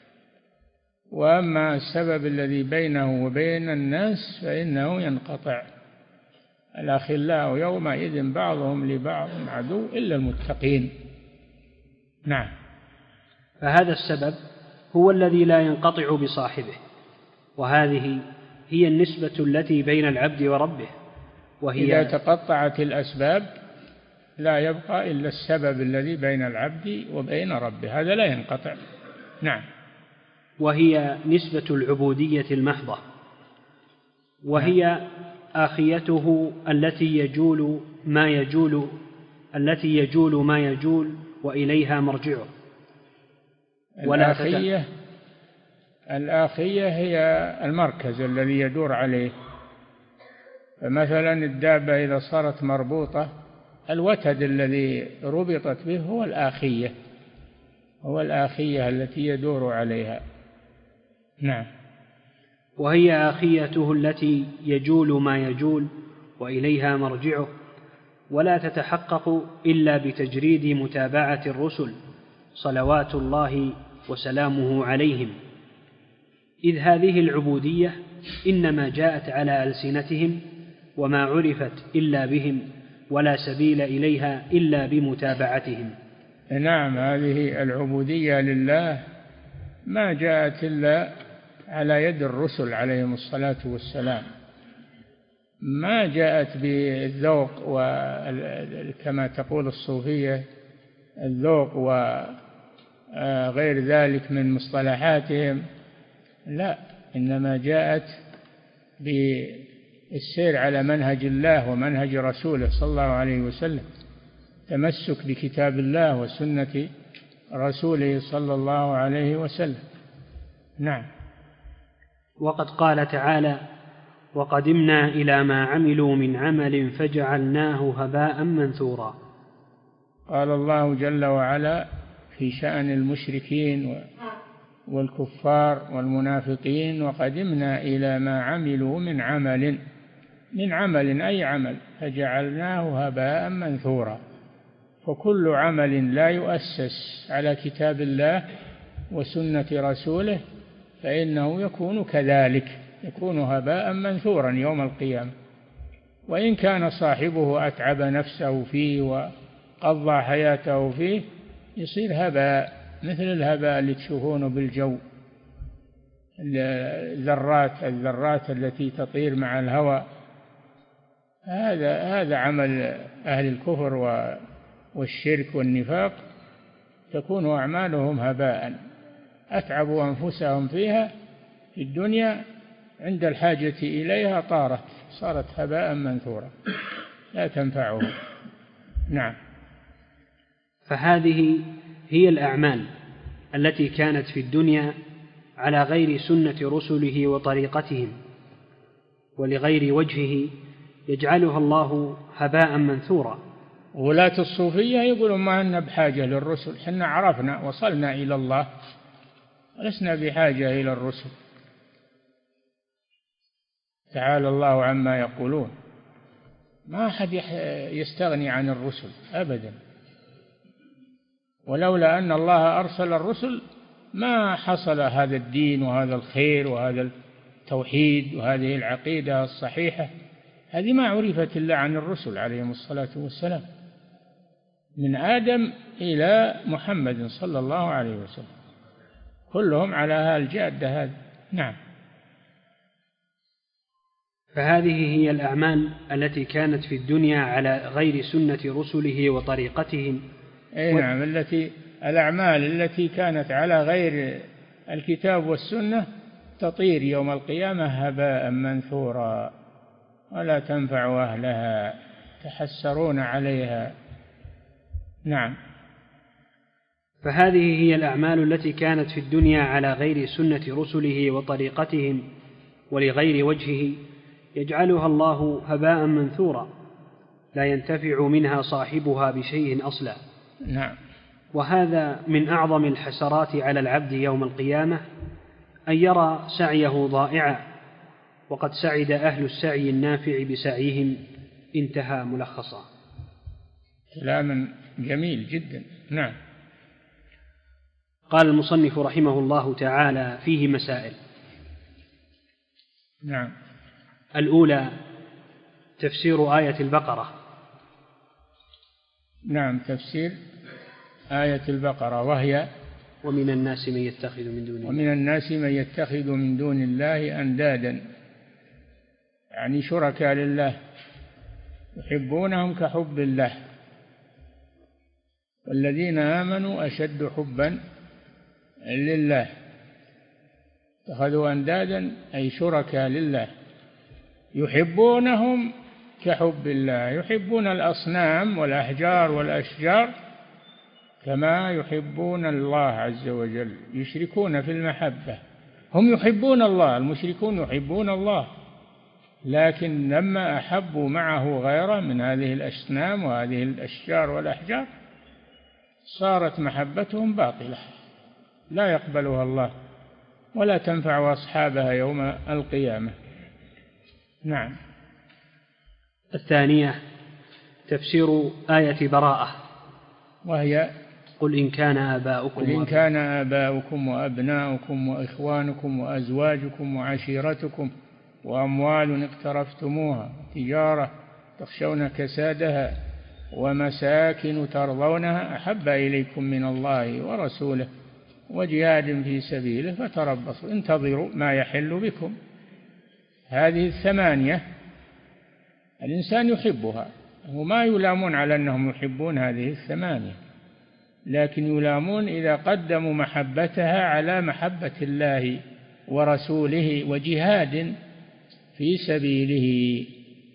وأما السبب الذي بينه وبين الناس فإنه ينقطع. الأخلاء يومئذ بعضهم لبعض عدو إلا المتقين. نعم. فهذا السبب هو الذي لا ينقطع بصاحبه، وهذه هي النسبة التي بين العبد وربه. إذا تقطعت الأسباب لا يبقى إلا السبب الذي بين العبد وبين ربه، هذا لا ينقطع. نعم. وهي نسبة العبودية المحضة، وهي آخيته التي يجول ما يجول وإليها مرجعه. الآخية هي المركز الذي يدور عليه. فمثلا الدابة إذا صارت مربوطة، الوتد الذي ربطت به هو الآخية التي يدور عليها. نعم. وهي آخيته التي يجول ما يجول وإليها مرجعه، ولا تتحقق إلا بتجريد متابعة الرسل صلوات الله وسلامه عليهم، إذ هذه العبودية إنما جاءت على ألسنتهم وما عرفت إلا بهم، ولا سبيل إليها إلا بمتابعتهم. نعم، هذه العبودية لله ما جاءت إلا على يد الرسل عليهم الصلاة والسلام، ما جاءت بالذوق وكما تقول الصوفية الذوق وغير ذلك من مصطلحاتهم، لا، إنما جاءت بالسير على منهج الله ومنهج رسوله صلى الله عليه وسلم، تمسك بكتاب الله وسنة رسوله صلى الله عليه وسلم. نعم. وقد قال تعالى: وقدمنا إلى ما عملوا من عمل فجعلناه هباء منثورا. قال الله جل وعلا في شأن المشركين والكفار والمنافقين: وقدمنا إلى ما عملوا من عمل أي عمل فجعلناه هباء منثورا. فكل عمل لا يؤسس على كتاب الله وسنة رسوله فإنه يكون كذلك، يكون هباء منثورا يوم القيامة، وإن كان صاحبه أتعب نفسه فيه وقضى حياته فيه يصير هباء، مثل الهباء اللي تشوفونه بالجو، الذرات التي تطير مع الهواء. هذا عمل أهل الكفر والشرك والنفاق، تكون أعمالهم هباء، أتعبوا أنفسهم فيها في الدنيا، عند الحاجة إليها صارت هباء منثورا لا تنفعهم. نعم. فهذه هي الأعمال التي كانت في الدنيا على غير سنة رسله وطريقتهم ولغير وجهه يجعلها الله هباء منثورا. ولاة الصوفية يقولون ما لنا بحاجة للرسل، حنا عرفنا وصلنا إلى الله ولسنا بحاجة إلى الرسل. تعالى الله عما يقولون، ما أحد يستغني عن الرسل أبدا، ولولا أن الله أرسل الرسل ما حصل هذا الدين وهذا الخير وهذا التوحيد وهذه العقيدة الصحيحة، هذه ما عرفت إلا عن الرسل عليهم الصلاة والسلام، من آدم إلى محمد صلى الله عليه وسلم، كلهم على هالجادة هذه. نعم. فهذه هي الأعمال التي كانت في الدنيا على غير سنة رسله وطريقتهم. نعم، الأعمال التي كانت على غير الكتاب والسنة تطير يوم القيامة هباء منثورا ولا تنفع أهلها، تحسرون عليها. نعم. فهذه هي الأعمال التي كانت في الدنيا على غير سنة رسله وطريقتهم ولغير وجهه يجعلها الله هباء منثورا لا ينتفع منها صاحبها بشيء أصلا. نعم. وهذا من أعظم الحسرات على العبد يوم القيامة، أن يرى سعيه ضائعا، وقد سعد أهل السعي النافع بسعيهم. انتهى ملخصا. كلاما جميل جدا. نعم. قال المصنف رحمه الله تعالى: فيه مسائل. نعم. الأولى تفسير آية البقرة. نعم، تفسير آية البقرة، وهي: ومن الناس من يتخذ من دون الله أندادا، يعني شركاء لله، يحبونهم كحب الله، والذين آمنوا أشد حبا لله. اتخذوا أندادا أي شركاء لله، يحبونهم كحب الله، يحبون الأصنام والأحجار والأشجار كما يحبون الله عز وجل، يشركون في المحبة. هم يحبون الله، المشركون يحبون الله، لكن لما أحبوا معه غيره من هذه الأصنام وهذه الأشجار والأحجار صارت محبتهم باطلة، لا يقبلها الله ولا تنفع أصحابها يوم القيامة. نعم. الثانية تفسير آية براءة، وهي: قل إن كان آباؤكم وأبناؤكم وإخوانكم وأزواجكم وعشيرتكم وأموال اقترفتموها تجارة تخشون كسادها ومساكن ترضونها أحب إليكم من الله ورسوله وجهاد في سبيله فتربصوا انتظروا ما يحل بكم. هذه الثمانية الإنسان يحبها، وما يلامون على أنهم يحبون هذه الثمانية، لكن يلامون إذا قدموا محبتها على محبة الله ورسوله وجهاد في سبيله،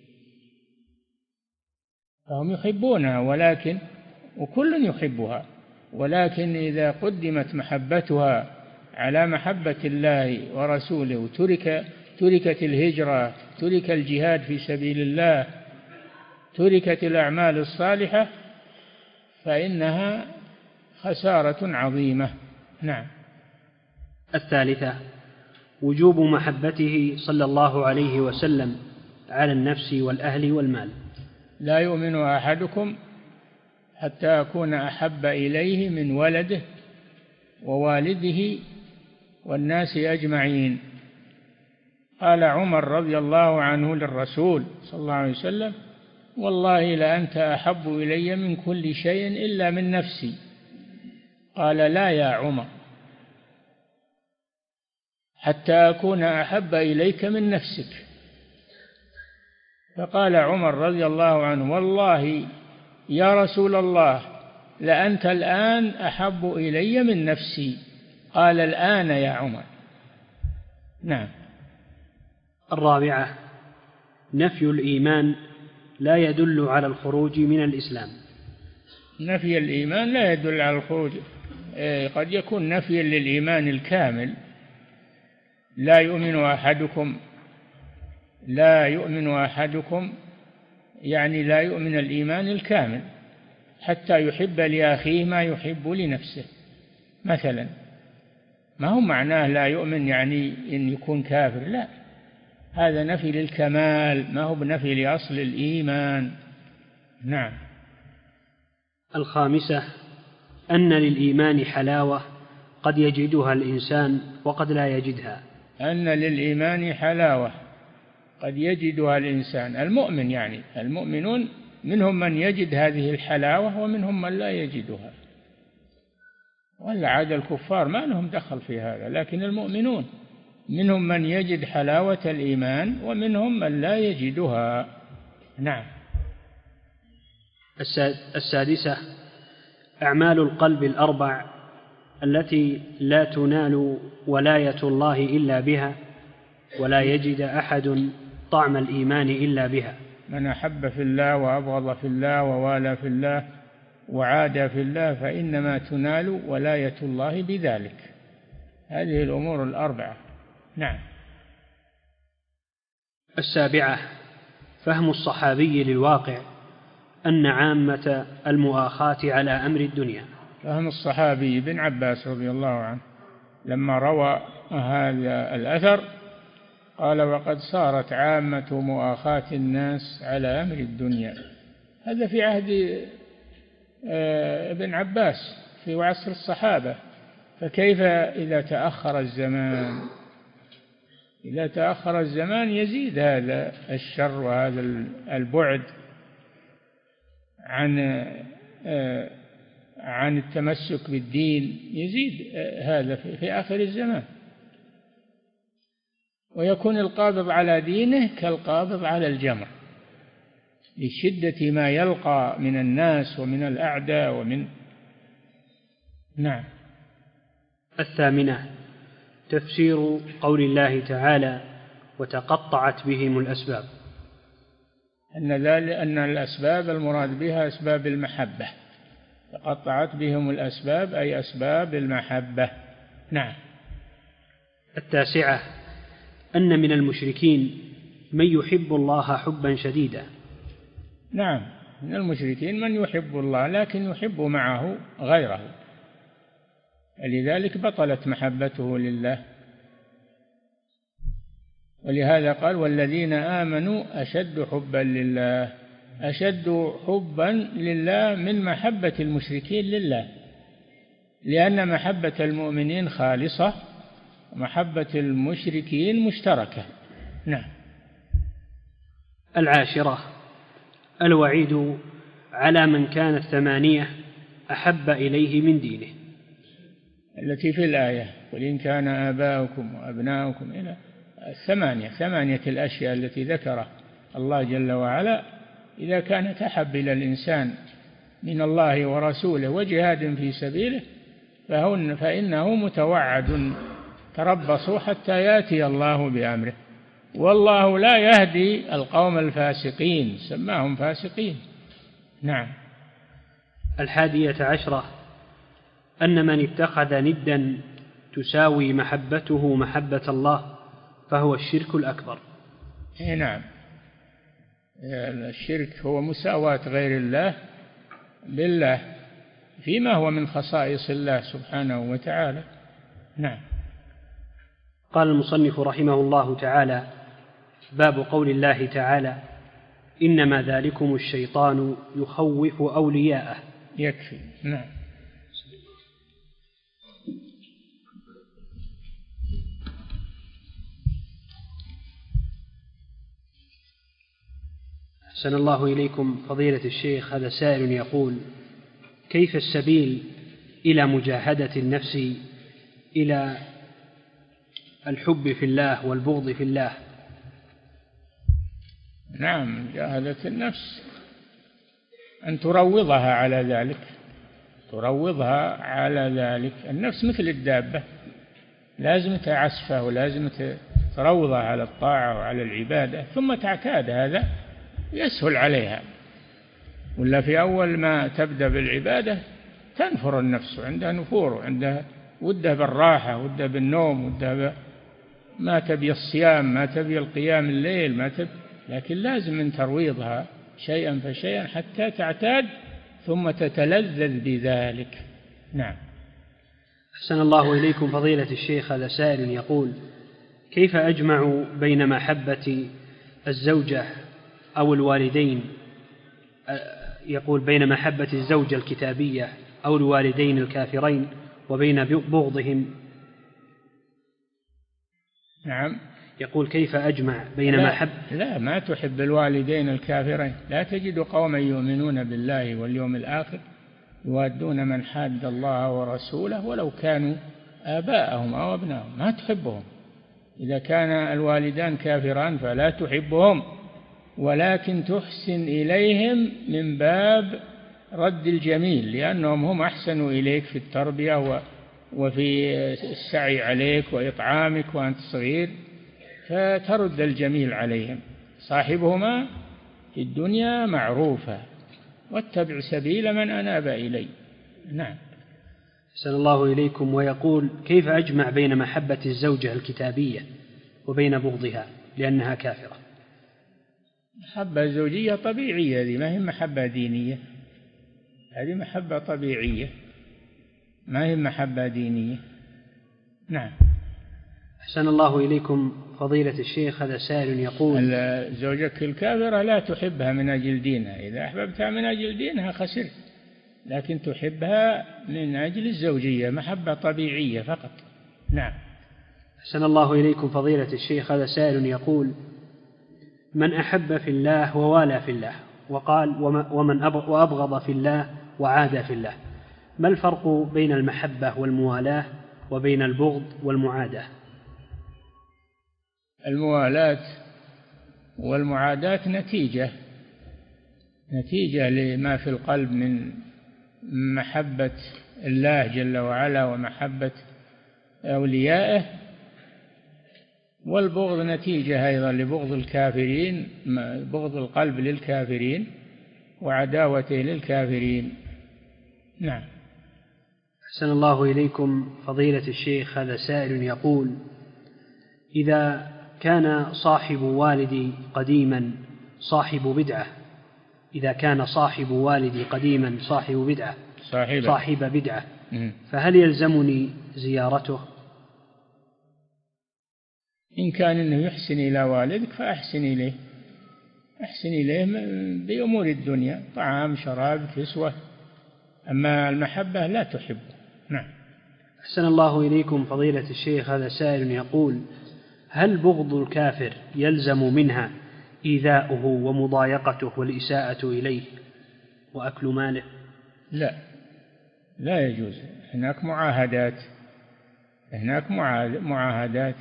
فهم يحبونها وكل يحبها، ولكن إذا قدمت محبتها على محبة الله ورسوله تركت الهجرة، ترك الجهاد في سبيل الله، تركت الأعمال الصالحة، فإنها خسارة عظيمة. نعم. الثالثة وجوب محبته صلى الله عليه وسلم على النفس والأهل والمال. لا يؤمن أحدكم حتى أكون أحب إليه من ولده ووالده والناس أجمعين. قال عمر رضي الله عنه للرسول صلى الله عليه وسلم: والله لأنت أحب إلي من كل شيء إلا من نفسي. قال: لا يا عمر، حتى أكون أحب إليك من نفسك. فقال عمر رضي الله عنه: والله يا رسول الله لأنت الآن أحب إلي من نفسي. قال: الآن يا عمر. نعم. الرابعة نفي الإيمان لا يدل على الخروج من الإسلام. نفي الإيمان لا يدل على الخروج، قد يكون نفيا للإيمان الكامل. لا يؤمن أحدكم يعني لا يؤمن الإيمان الكامل حتى يحب لأخيه ما يحب لنفسه مثلا. ما هو معناه لا يؤمن يعني إن يكون كافر، لا، هذا نفي للكمال، ما هو بنفي لأصل الإيمان. نعم. الخامسة أن للإيمان حلاوة قد يجدها الإنسان وقد لا يجدها. أن للإيمان حلاوة قد يجدها الإنسان، المؤمن يعني المؤمنون منهم من يجد هذه الحلاوة ومنهم من لا يجدها، ولا عاد الكفار ما لهم دخل في هذا، لكن المؤمنون منهم من يجد حلاوة الإيمان ومنهم من لا يجدها. نعم. السادسة أعمال القلب الأربع التي لا تنال ولاية الله إلا بها، ولا يجد أحد طعم الإيمان إلا بها. من أحب في الله وأبغض في الله ووالى في الله وعادى في الله فإنما تنال ولاية الله بذلك. هذه الأمور الأربعة. نعم. السابعة فهم الصحابي للواقع أن عامة المؤاخاة على أمر الدنيا. فهم الصحابي بن عباس رضي الله عنه لما روى هذا الأثر قال: وقد صارت عامة مؤاخاة الناس على أمر الدنيا. هذا في عهد ابن عباس في عصر الصحابة. فكيف إذا تأخر الزمان؟ إذا تأخر الزمان يزيد هذا الشر وهذا البعد عن التمسك بالدين، يزيد هذا في آخر الزمان، ويكون القابض على دينه كالقابض على الجمر لشدة ما يلقى من الناس ومن الأعداء نعم. الثامنة: تفسير قول الله تعالى: وتقطعت بهم الأسباب. أن الأسباب المراد بها أسباب المحبة، تقطعت بهم الأسباب أي أسباب المحبة. نعم. التاسعة: أن من المشركين من يحب الله حبا شديدا. نعم، من المشركين من يحب الله لكن يحب معه غيره، لذلك بطلت محبته لله. ولهذا قال: والذين آمنوا أشد حبا لله، أشد حبا لله من محبة المشركين لله، لأن محبة المؤمنين خالصة ومحبة المشركين مشتركة. نعم. العاشرة: الوعيد على من كانت 8 أحب إليه من دينه، التي في الآية: قل إن كان آباؤكم وأبناؤكم إلى 8 الأشياء التي ذكرها الله جل وعلا، إذا كانت أحب إلى الإنسان من الله ورسوله وجهاد في سبيله فإنه متوعد. تربصوا حتى يأتي الله بأمره، والله لا يهدي القوم الفاسقين، سماهم فاسقين. نعم. 11: أن من اتخذ ندا تساوي محبته محبة الله فهو الشرك الأكبر. نعم، الشرك هو مساواة غير الله بالله فيما هو من خصائص الله سبحانه وتعالى. نعم. قال المصنف رحمه الله تعالى: باب قول الله تعالى: إنما ذلكم الشيطان يخوف أولياءه. يكفي. نعم. أحسن الله إليكم فضيلة الشيخ. هذا سائل يقول: كيف السبيل إلى مجاهدة النفس إلى الحب في الله والبغض في الله؟ نعم، مجاهدة النفس أن تروضها على ذلك، تروضها على ذلك. النفس مثل الدابة، لازم تعسفه ولازم تروضها على الطاعة وعلى العبادة، ثم تعتاد هذا يسهل عليها. ولا في أول ما تبدأ بالعبادة تنفر النفس، عندها نفور، عندها ودها بالراحة، ودها بالنوم، ودها ما تبي الصيام، ما تبي القيام الليل، ما تبي، لكن لازم من ترويضها شيئا فشيئا حتى تعتاد ثم تتلذذ بذلك. نعم. أحسن الله إليكم فضيلة الشيخ. هذا سائل يقول: كيف أجمع بين محبة الزوجة أو الوالدين، يقول بين محبة الزوجة الكتابية أو الوالدين الكافرين وبين بغضهم؟ نعم. يقول: كيف أجمع بين لا، ما تحب الوالدين الكافرين. لا تجد قوما يؤمنون بالله واليوم الآخر يوادون من حاد الله ورسوله ولو كانوا آباءهم أو أبناءهم، ما تحبهم. إذا كان الوالدان كافران فلا تحبهم، ولكن تحسن إليهم من باب رد الجميل، لأنهم هم أحسنوا إليك في التربية وفي السعي عليك وإطعامك وأنت صغير، فترد الجميل عليهم. صاحبهما في الدنيا معروفة، واتبع سبيل من أناب إلي. نعم. أحسن الله إليكم. ويقول: كيف أجمع بين محبة الزوجة الكتابية وبين بغضها لأنها كافرة؟ محبة زوجية طبيعية، هذه ما هي محبة دينية، هذه محبة طبيعية ما هي محبة دينية. نعم. أحسن الله إليكم فضيلة الشيخ. هذا سائل يقول: زوجك الكافرة لا تحبها من أجل دينها، إذا أحببتها من أجل دينها خسرت، لكن تحبها من أجل الزوجية، محبة طبيعية فقط. نعم. أحسن الله إليكم فضيلة الشيخ. هذا سائل يقول: من أحب في الله ووالى في الله، وقال وأبغض في الله وعاد في الله، ما الفرق بين المحبة والموالاة وبين البغض والمعاداة؟ الموالاة والمعاداة نتيجة لما في القلب من محبة الله جل وعلا ومحبة أوليائه، والبغض نتيجة أيضا لبغض الكافرين، بغض القلب للكافرين وعداوته للكافرين. نعم. أحسن الله إليكم فضيلة الشيخ. هذا سائل يقول: إذا كان صاحب والدي قديما صاحب بدعة، صاحب بدعة، فهل يلزمني زيارته؟ إن كان إنه يحسن إلى والدك فأحسن إليه، أحسن إليه بأمور الدنيا، طعام شراب كسوة، أما المحبة لا تحبه. نعم. أحسن الله إليكم فضيلة الشيخ. هذا سائل يقول: هل بغض الكافر يلزم منها إيذاؤه ومضايقته والإساءة إليه وأكل ماله؟ لا يجوز. هناك معاهدات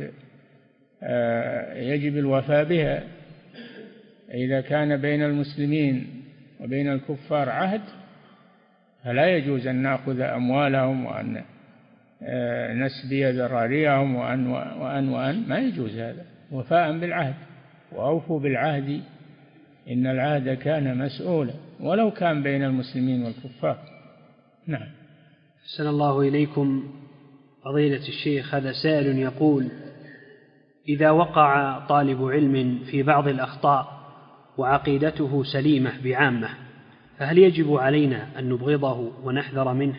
يجب الوفاء بها. إذا كان بين المسلمين وبين الكفار عهد فلا يجوز أن نأخذ أموالهم وأن نسبي ذراريهم وأن ما يجوز هذا. وفاء بالعهد، وأوفوا بالعهد إن العهد كان مسؤولا، ولو كان بين المسلمين والكفار. نعم. أحسن الله إليكم فضيلة الشيخ. هذا سائل يقول: إذا وقع طالب علم في بعض الأخطاء وعقيدته سليمة بعامة، فهل يجب علينا أن نبغضه ونحذر منه؟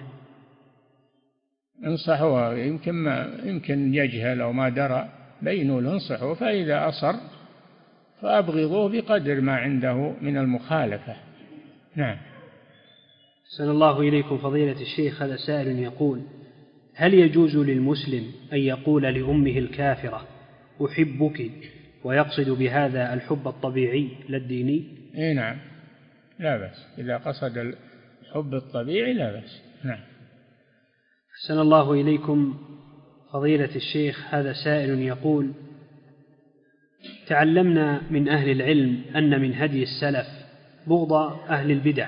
انصحوه، يمكن يجهل أو ما درى، بينوا له، انصحوه، فإذا أصر فأبغضوه بقدر ما عنده من المخالفة. نعم. أحسن الله إليكم فضيلة الشيخ. هذا سائل يقول: هل يجوز للمسلم أن يقول لأمه الكافرة أحبك ويقصد بهذا الحب الطبيعي لا الديني؟ نعم، لا بأس. إذا قصد الحب الطبيعي لا بأس. نعم. أحسن الله إليكم فضيلة الشيخ. هذا سائل يقول: تعلمنا من أهل العلم أن من هدي السلف بغض أهل البدع،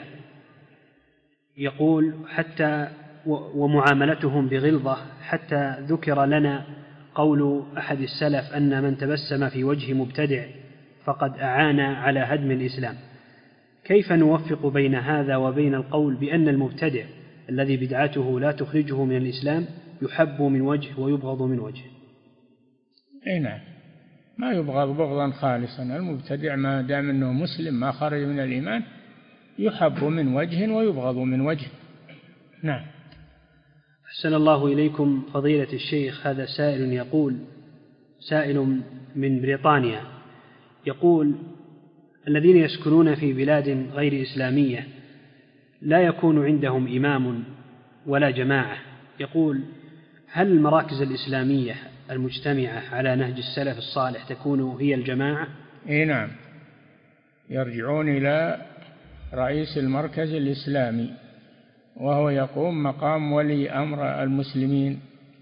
يقول حتى ومعاملتهم بغلظة، حتى ذكر لنا قول أحد السلف أن من تبسم في وجه مبتدع فقد أعان على هدم الإسلام. كيف نوفق بين هذا وبين القول بأن المبتدع الذي بدعته لا تخرجه من الإسلام يحب من وجه ويبغض من وجه؟ نعم، ما يبغض بغضا خالصا. المبتدع ما دام أنه مسلم ما خرج من الإيمان يحب من وجه ويبغض من وجه. نعم. أحسن الله إليكم فضيلة الشيخ. هذا سائل يقول، سائل من بريطانيا، يقول: الذين يسكنون في بلاد غير إسلامية لا يكون عندهم إمام ولا جماعة، يقول: هل المراكز الإسلامية المجتمعة على نهج السلف الصالح تكون هي الجماعة؟ نعم، يرجعون إلى رئيس المركز الإسلامي، وهو يقوم مقام ولي أمر المسلمين،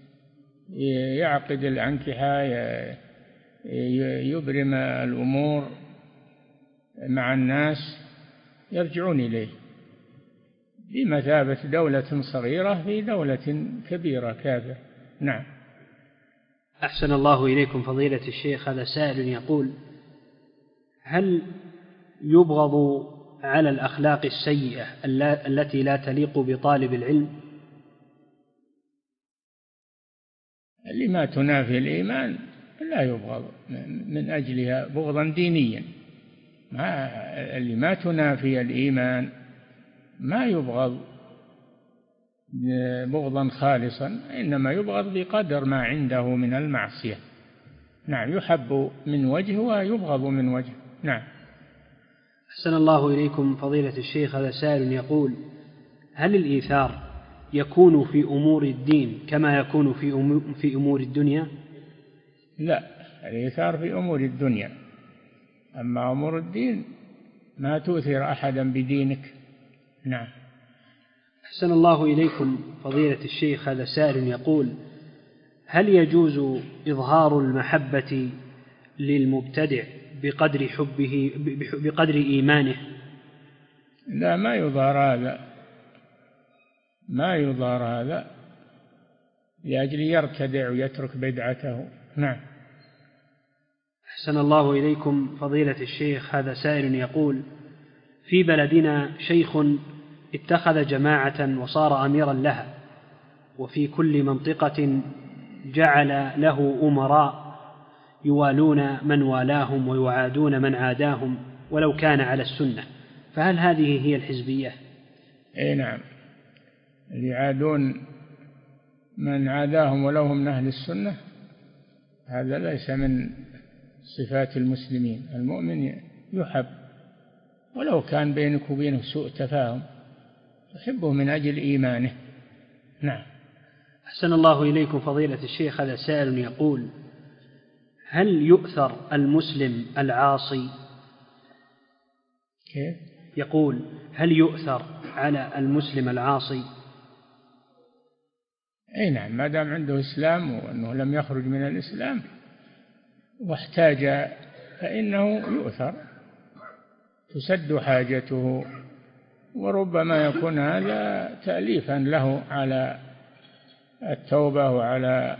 يعقد الأنكحة، يبرم الأمور مع الناس، يرجعون إليه بمثابة دولة صغيرة في دولة كبيرة كافرة. نعم. أحسن الله إليكم فضيلة الشيخ. هذا سائل يقول: هل يبغض على الأخلاق السيئة التي لا تليق بطالب العلم؟ اللي ما تنافي الإيمان لا يبغض من أجلها بغضا دينيا. اللي ما تنافي الإيمان ما يبغض بغضا خالصا، إنما يبغض بقدر ما عنده من المعصية. نعم، يحب من وجه ويبغض من وجه. نعم. أحسن الله إليكم فضيلة الشيخ. هذا سائل يقول: هل الإيثار يكون في أمور الدين كما يكون في أمور الدنيا؟ لا، الإيثار في أمور الدنيا، أما أمور الدين ما تؤثر أحدا بدينك. نعم. أحسن الله إليكم فضيلة الشيخ، هذا سائل يقول: هل يجوز إظهار المحبة للمبتدع بقدر حبه بقدر إيمانه؟ لا، ما يظهر هذا، ما يظهر هذا لأجل يرتدع ويترك بدعته. نعم. أحسن الله إليكم فضيلة الشيخ، هذا سائل يقول: في بلدنا شيخ اتخذ جماعة وصار أميرا لها، وفي كل منطقة جعل له أمراء يوالون من والاهم ويعادون من عاداهم ولو كان على السنة، فهل هذه هي الحزبية؟ أي نعم، اللي يعادون من عاداهم ولو هم من أهل السنة هذا ليس من صفات المسلمين. المؤمن يحب ولو كان بينك وبينه سوء تفاهم، يحبه من أجل إيمانه. نعم. أحسن الله إليكم فضيلة الشيخ، هذا سائل يقول: هل يؤثر المسلم العاصي؟ كيف؟ يقول: هل يؤثر على المسلم العاصي؟ أي نعم، ما دام عنده إسلام وأنه لم يخرج من الإسلام واحتاج فإنه يؤثر، تسد حاجته، وربما يكون هذا تأليفا له على التوبة وعلى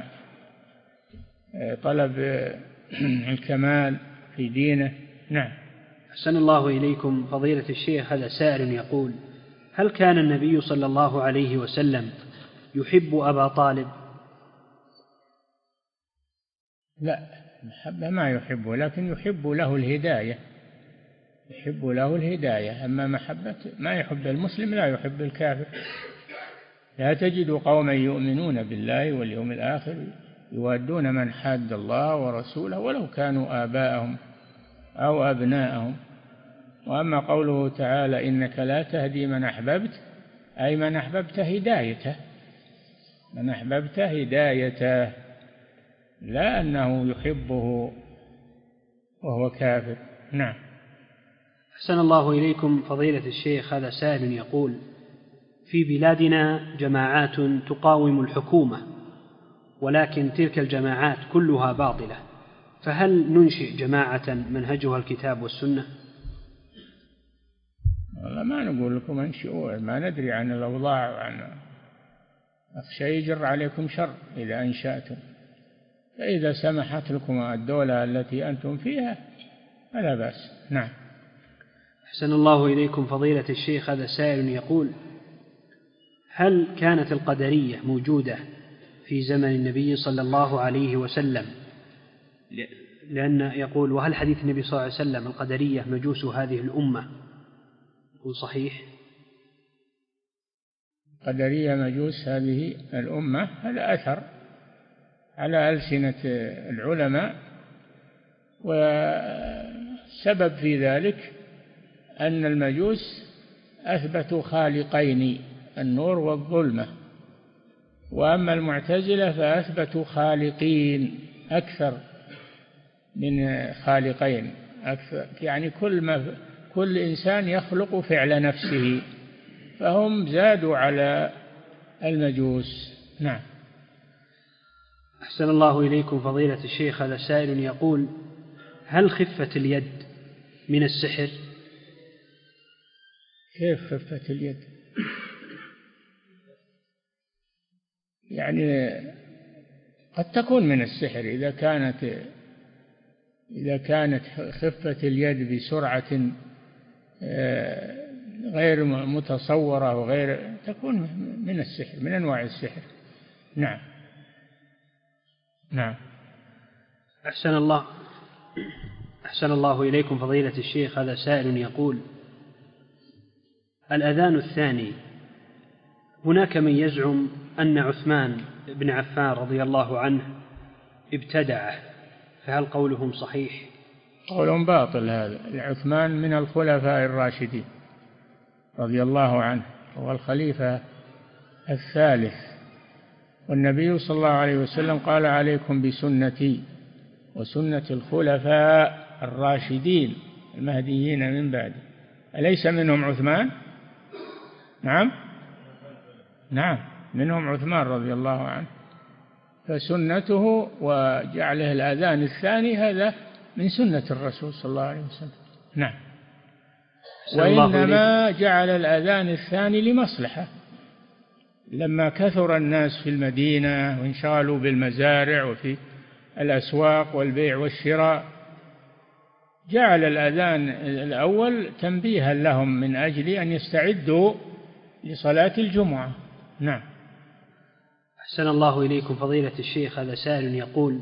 طلب الكمال في دينه. نعم. أحسن الله إليكم فضيلة الشيخ، هذا سائل يقول: هل كان النبي صلى الله عليه وسلم يحب أبا طالب؟ لا، محبة ما يحبه، لكن يحب له الهداية، يحب له الهداية. أما محبة ما يحب المسلم لا يحب الكافر. لا تجد قوما يؤمنون بالله واليوم الآخر يوادون من حاد الله ورسوله ولو كانوا آباءهم أو أبناءهم. وأما قوله تعالى: إنك لا تهدي من أحببت، أي من أحببت هدايته، من أحببت هدايته، لا أنه يحبه وهو كافر. نعم. أحسن الله إليكم فضيلة الشيخ، هذا سائل يقول: في بلادنا جماعات تقاوم الحكومة، ولكن تلك الجماعات كلها باطلة، فهل ننشئ جماعة منهجها الكتاب والسنة؟ والله ما نقول لكم انشئوا، ما ندري عن الأوضاع وعن، أخشى يجر عليكم شر إذا أنشأتم، فإذا سمحت لكم الدولة التي أنتم فيها فلا بأس. نعم. أحسن الله إليكم فضيلة الشيخ، هذا سائل يقول: هل كانت القدرية موجودة في زمن النبي صلى الله عليه وسلم؟ لأن يقول: وهل حديث النبي صلى الله عليه وسلم القدرية مجوس هذه الأمة يقول صحيح؟ قدرية مجوس هذه الأمة، هذا أثر على ألسنة العلماء، والسبب في ذلك أن المجوس أثبتوا خالقين، النور والظلمة، وأما المعتزلة فأثبتوا خالقين أكثر من خالقين، أكثر يعني كل إنسان يخلق فعل نفسه، فهم زادوا على المجوس. نعم. أحسن الله إليكم فضيلة الشيخ، هذا سائل يقول: هل خفة اليد من السحر؟ كيف خفة اليد؟ يعني قد تكون من السحر إذا كانت خفة اليد بسرعة غير متصورة وغير، تكون من السحر، من أنواع السحر. نعم. نعم. أحسن الله إليكم فضيلة الشيخ، هذا سائل يقول: الأذان الثاني، هناك من يزعم أن عثمان بن عفان رضي الله عنه ابتدعه، فهل قولهم صحيح؟ قولهم باطل. هذا عثمان من الخلفاء الراشدين رضي الله عنه، هو الخليفة الثالث. والنبي صلى الله عليه وسلم قال: عليكم بسنتي وسنة الخلفاء الراشدين المهديين من بعدي. أليس منهم عثمان؟ نعم منهم عثمان رضي الله عنه. فسنته وجعله الأذان الثاني هذا من سنة الرسول صلى الله عليه وسلم. نعم. وإنما جعل الأذان الثاني لمصلحة، لما كثر الناس في المدينة وانشغلوا بالمزارع وفي الأسواق والبيع والشراء، جعل الأذان الأول تنبيها لهم من أجل أن يستعدوا لصلاة الجمعة. نعم. أحسن الله إليكم فضيلة الشيخ. هذا سائل يقول: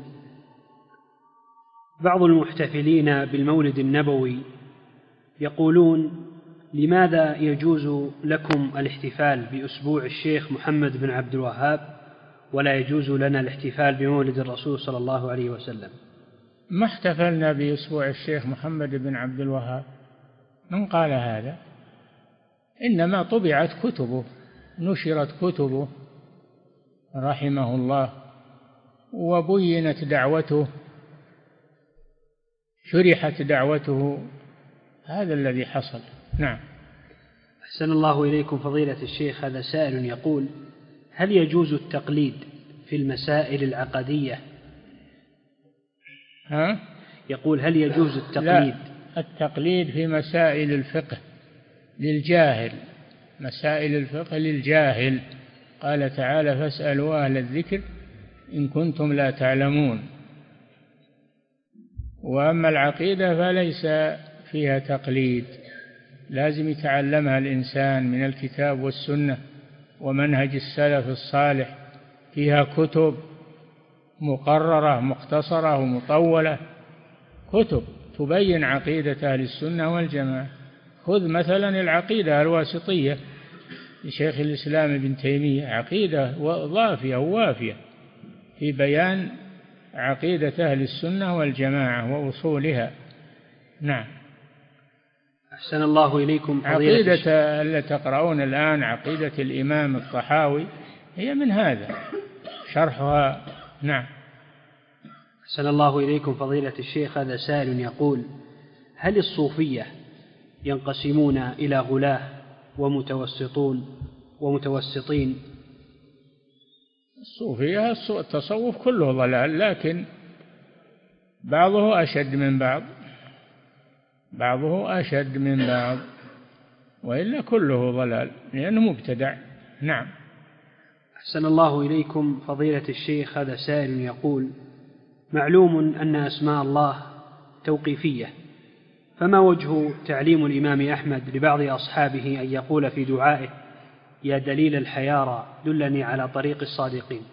بعض المحتفلين بالمولد النبوي يقولون: لماذا يجوز لكم الاحتفال بأسبوع الشيخ محمد بن عبد الوهاب ولا يجوز لنا الاحتفال بمولد الرسول صلى الله عليه وسلم؟ ما احتفلنا بأسبوع الشيخ محمد بن عبد الوهاب، من قال هذا؟ إنما طبعت كتبه، نشرت كتبه رحمه الله، وبينت دعوته، شرحت دعوته، هذا الذي حصل. نعم. أحسن الله إليكم فضيلة الشيخ. هذا سائل يقول: هل يجوز التقليد في المسائل العقدية؟ يقول: هل يجوز التقليد؟ لا، التقليد في مسائل الفقه للجاهل، مسائل الفقه للجاهل. قال تعالى: فاسألوا أهل الذكر إن كنتم لا تعلمون. وأما العقيدة فليس فيها تقليد، لازم يتعلمها الإنسان من الكتاب والسنة ومنهج السلف الصالح، فيها كتب مقررة مختصرة ومطولة، كتب تبين عقيدة أهل السنة والجماعة. خذ مثلا العقيدة الواسطية لشيخ الإسلام ابن تيمية، عقيدة ضافية ووافية في بيان عقيدة أهل السنة والجماعة وأصولها. نعم. أحسن الله إليكم عقيدة التي تقرؤون الآن، عقيدة الإمام الطحاوي، هي من هذا شرحها. نعم. أحسن الله إليكم فضيلة الشيخ. هذا سائل يقول: هل الصوفية ينقسمون إلى غلاة ومتوسطين؟ الصوفية التصوف كله ضلال، لكن بعضه أشد من بعض، بعضه أشد من بعض، وإلا كله ضلال لأنه مبتدع. نعم. أحسن الله إليكم فضيلة الشيخ. هذا سائل يقول: معلوم أن أسماء الله توقيفية، فما وجه تعليم الإمام أحمد لبعض أصحابه أن يقول في دعائه: يا دليل الحيارى دلني على طريق الصادقين؟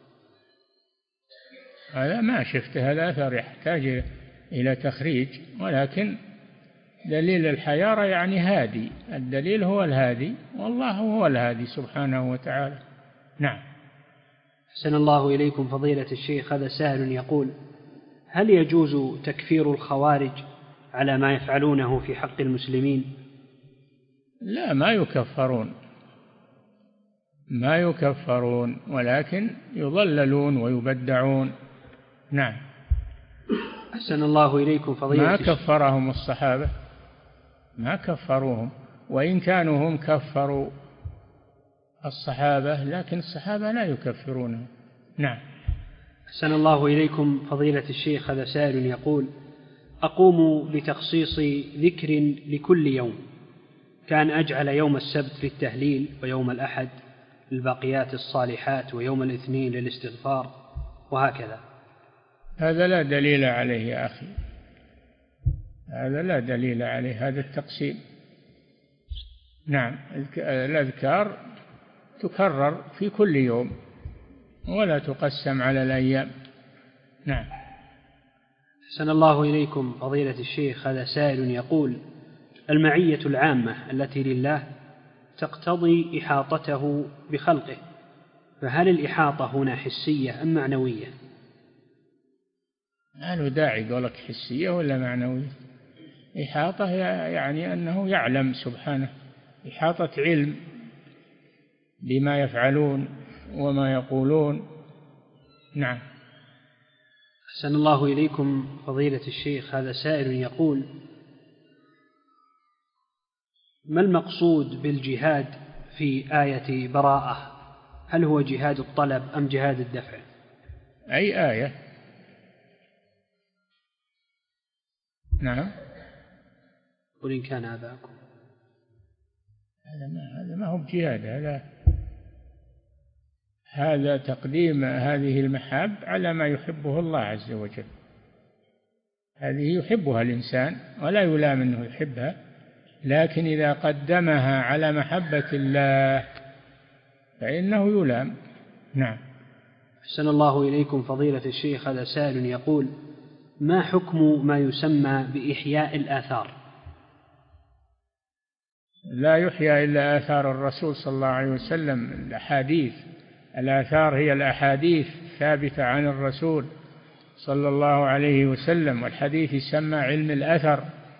هذا ما شفته، هذا أثر يحتاج إلى تخريج، ولكن دليل الحيارى يعني هادي، الدليل هو الهادي، والله هو الهادي سبحانه وتعالى. نعم. أحسن الله إليكم فضيلة الشيخ. هذا سائل يقول: هل يجوز تكفير الخوارج على ما يفعلونه في حق المسلمين؟ لا، ما يكفرون، ولكن يضللون ويبدعون. نعم. أحسن الله إليكم فضيلة ما كفرهم الصحابة، ما كفروهم، وإن كانوا هم كفروا الصحابة، لكن الصحابة لا يكفرونهم. نعم. أحسن الله إليكم فضيلة الشيخ. هذا سائل يقول: أقوم بتخصيص ذكر لكل يوم، كان أجعل يوم السبت للتهليل، ويوم الأحد للباقيات الصالحات، ويوم الاثنين للاستغفار، وهكذا. هذا لا دليل عليه يا أخي، هذا لا دليل عليه، هذا التقسيم. نعم. الأذكار تكرر في كل يوم ولا تقسم على الأيام. نعم. أحسن الله إليكم فضيلة الشيخ. هذا سائل يقول: المعية العامة التي لله تقتضي إحاطته بخلقه، فهل الإحاطة هنا حسية أم معنوية؟ ما له داعي قولك حسية ولا معنوية. إحاطة يعني أنه يعلم سبحانه، إحاطة علم، بما يفعلون وما يقولون. نعم. أحسن الله إليكم فضيلة الشيخ. هذا سائل يقول: ما المقصود بالجهاد في آية براءة؟ هل هو جهاد الطلب أم جهاد الدفع؟ أي آية؟ نعم. قل إن كان آباؤكم. هذا ما هو بجهاد، هذا تقديم هذه المحاب على ما يحبه الله عز وجل. هذه يحبها الإنسان ولا يلام أنه يحبها، لكن إذا قدمها على محبة الله فإنه يلام. نعم. أحسن الله إليكم فضيلة الشيخ. هذا سائل يقول: ما حكم ما يسمى بإحياء الآثار؟ لا يحيى إلا آثار الرسول صلى الله عليه وسلم، الأحاديث. الآثار هي الأحاديث ثابتة عن الرسول صلى الله عليه وسلم، والحديث يسمى علم الأثر.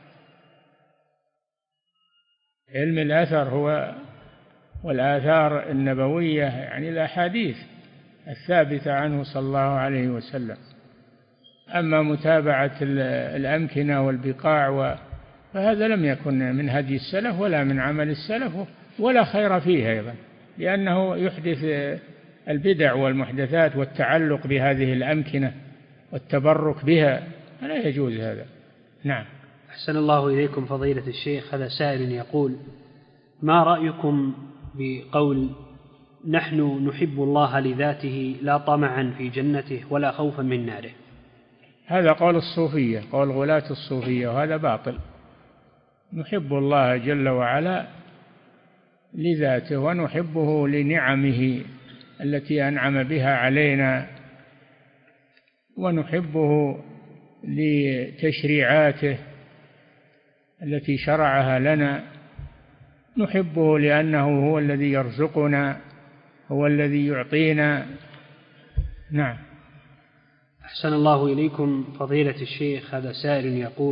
علم الأثر هو والآثار النبوية، يعني الأحاديث الثابتة عنه صلى الله عليه وسلم. أما متابعة الأمكنة والبقاع فهذا لم يكن من هدي السلف ولا من عمل السلف، ولا خير فيه أيضا، لأنه يحدث البدع والمحدثات والتعلق بهذه الأمكنة والتبرك بها، لا يجوز هذا. نعم. أحسن الله إليكم فضيلة الشيخ. هذا سائل يقول: ما رأيكم بقول نحن نحب الله لذاته لا طمعا في جنته ولا خوفا من ناره؟ هذا قول الصوفية، قول غلاة الصوفية، وهذا باطل. نحب الله جل وعلا لذاته، ونحبه لنعمه التي أنعم بها علينا، ونحبه لتشريعاته التي شرعها لنا، نحبه لأنه هو الذي يرزقنا، هو الذي يعطينا. نعم. أحسن الله إليكم فضيلة الشيخ. هذا سائل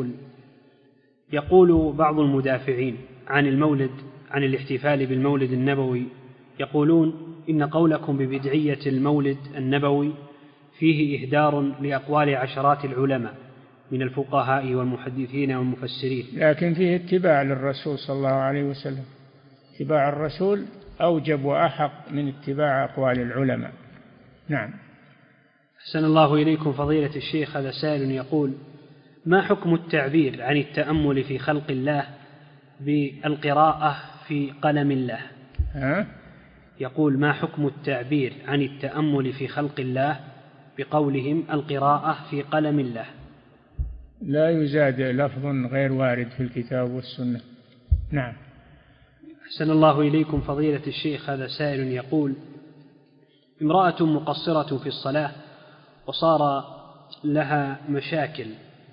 يقول بعض المدافعين عن المولد، عن الاحتفال بالمولد النبوي، يقولون إن قولكم ببدعية المولد النبوي فيه إهدار لأقوال عشرات العلماء من الفقهاء والمحدثين والمفسرين، لكن فيه اتباع للرسول صلى الله عليه وسلم. اتباع الرسول أوجب وأحق من اتباع أقوال العلماء. نعم. أحسن الله إليكم فضيلة الشيخ. هذا سائل يقول: ما حكم التعبير عن التأمل في خلق الله بالقراءة في قلم الله؟ يقول: ما حكم التعبير عن التأمل في خلق الله بقولهم القراءة في قلم الله؟ لا يزاد لفظ غير وارد في الكتاب والسنة. نعم. أحسن الله إليكم فضيلة الشيخ. هذا سائل يقول: امرأة مقصرة في الصلاة وصار لها مشاكل،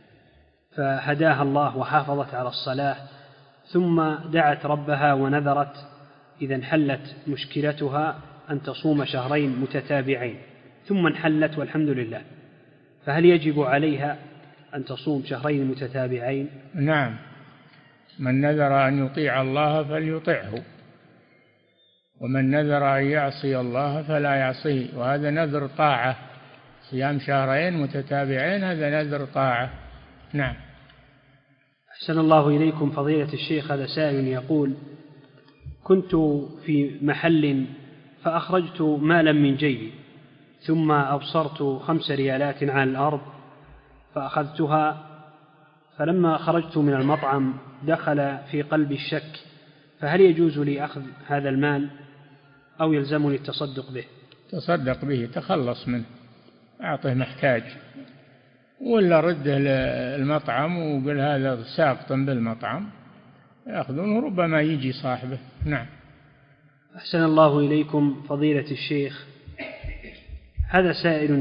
فهداها الله وحافظت على الصلاة، ثم دعت ربها ونذرت إذا انحلت مشكلتها أن تصوم شهرين متتابعين، ثم انحلت والحمد لله، فهل يجب عليها أن تصوم شهرين متتابعين؟ نعم. من نذر أن يطيع الله فليطعه، ومن نذر أن يعصي الله فلا يعصيه، وهذا نذر طاعة. صيام شهرين متتابعين هذا نذر طاعة. نعم. أحسن الله إليكم فضيلة الشيخ. هذا سائل يقول: كنت في محل فأخرجت مالا من جيبي، ثم أبصرت 5 ريالات على الأرض فأخذتها، فلما خرجت من المطعم دخل في قلبي الشك، فهل يجوز لي أخذ هذا المال أو يلزمني التصدق به؟ تصدق به، تخلص منه، أعطه محتاج، ولا رده المطعم وقل هذا ساقط بالمطعم، يأخذونه ربما يجي صاحبه. نعم. أحسن الله إليكم فضيلة الشيخ. هذا سائل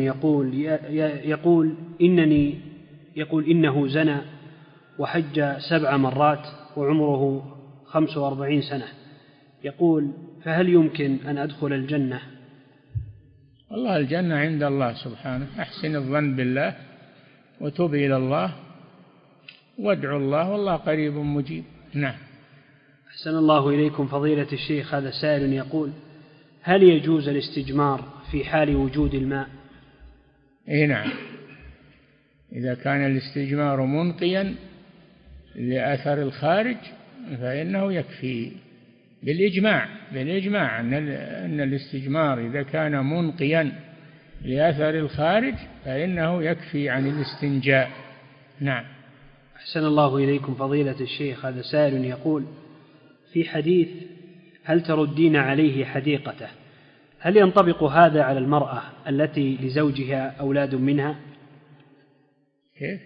يقول إنه زنى وحج 7 مرات وعمره 45 سنة، يقول: فهل يمكن أن أدخل الجنة؟ والله الجنة عند الله سبحانه. أحسن الظن بالله وتوب إلى الله وادعوا الله والله قريب مجيب. نعم. أحسن الله إليكم فضيلة الشيخ. هذا سائل يقول: هل يجوز الاستجمار في حال وجود الماء؟ إيه نعم، إذا كان الاستجمار منقيا لأثر الخارج فإنه يكفي بالإجماع أن الاستجمار إذا كان منقيا لأثر الخارج فإنه يكفي عن الاستنجاء. نعم. أحسن الله إليكم فضيلة الشيخ، هذا سائل يقول: في حديث هل تردين عليه حديقته، هل ينطبق هذا على المرأة التي لزوجها أولاد منها؟ كيف؟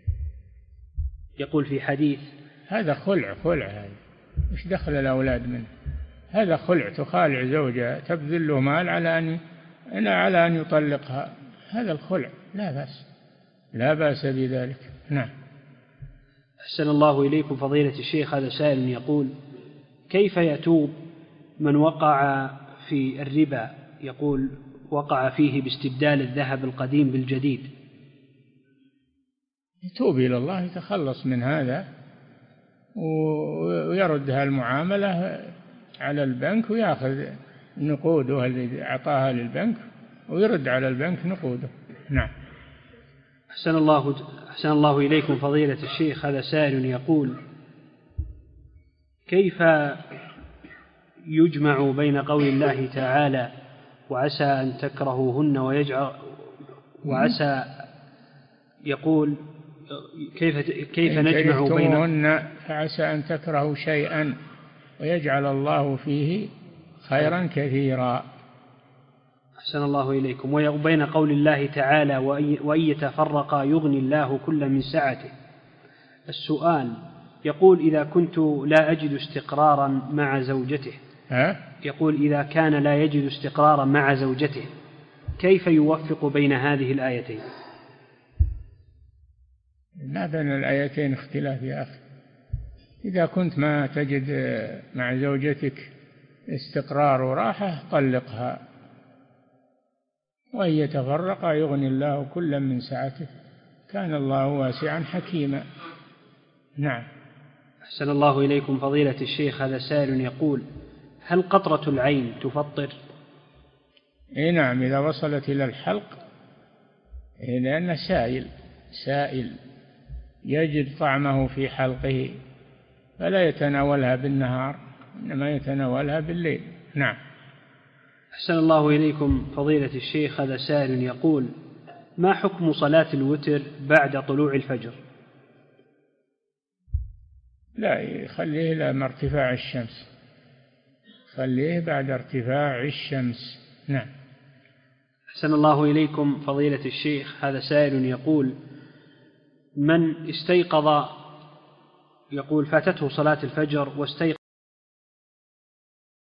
يقول في حديث هذا خلع هذا، مش دخل الأولاد منه، هذا خلع، تخالع زوجها تبذل له مال على أن يطلقها، هذا الخلع لا بأس بذلك. نعم. أحسن الله إليكم فضيلة الشيخ، هذا سائل يقول: كيف يتوب من وقع في الربا؟ يقول: وقع فيه باستبدال الذهب القديم بالجديد. يتوب إلى الله، يتخلص من هذا ويرد هالمعاملة على البنك ويأخذ نقوده الذي أعطاها للبنك ويرد على البنك نقوده. نعم. أحسن الله إليكم فضيلة الشيخ، هذا سائل يقول: كيف يجمع بين قول الله تعالى وعسى أن تكرهوهن وعسى، يقول كيف نجمع بينهن فعسى أن تكرهوا شيئا ويجعل الله فيه خيرا كثيرا. أحسن الله إليكم. وبين قول الله تعالى وإن يتفرقا يغني الله كل من سعته. السؤال يقول: إذا كنت لا أجد استقرارا مع زوجته، يقول إذا كان لا يجد استقرارا مع زوجته كيف يوفق بين هذه الآيتين؟ ما بين الآيتين اختلاف يا أخي. إذا كنت ما تجد مع زوجتك استقرار وراحة طلقها، وإن يتفرقا يغني الله كلا من سعته كان الله واسعا حكيما. نعم. أحسن الله إليكم فضيلة الشيخ، هذا سائل يقول: هل قطرة العين تفطر؟ إيه نعم، إذا وصلت إلى الحلق، لأنه سائل يجد طعمه في حلقه فلا يتناولها بالنهار إنما يتناولها بالليل. نعم. أحسن الله إليكم فضيلة الشيخ، هذا سائل يقول: ما حكم صلاة الوتر بعد طلوع الفجر؟ لا، يخليه لما ارتفاع الشمس، خليه بعد ارتفاع الشمس. نعم. أحسن الله إليكم فضيلة الشيخ، هذا سائل يقول: من استيقظ، يقول فاتته صلاة الفجر واستيقظ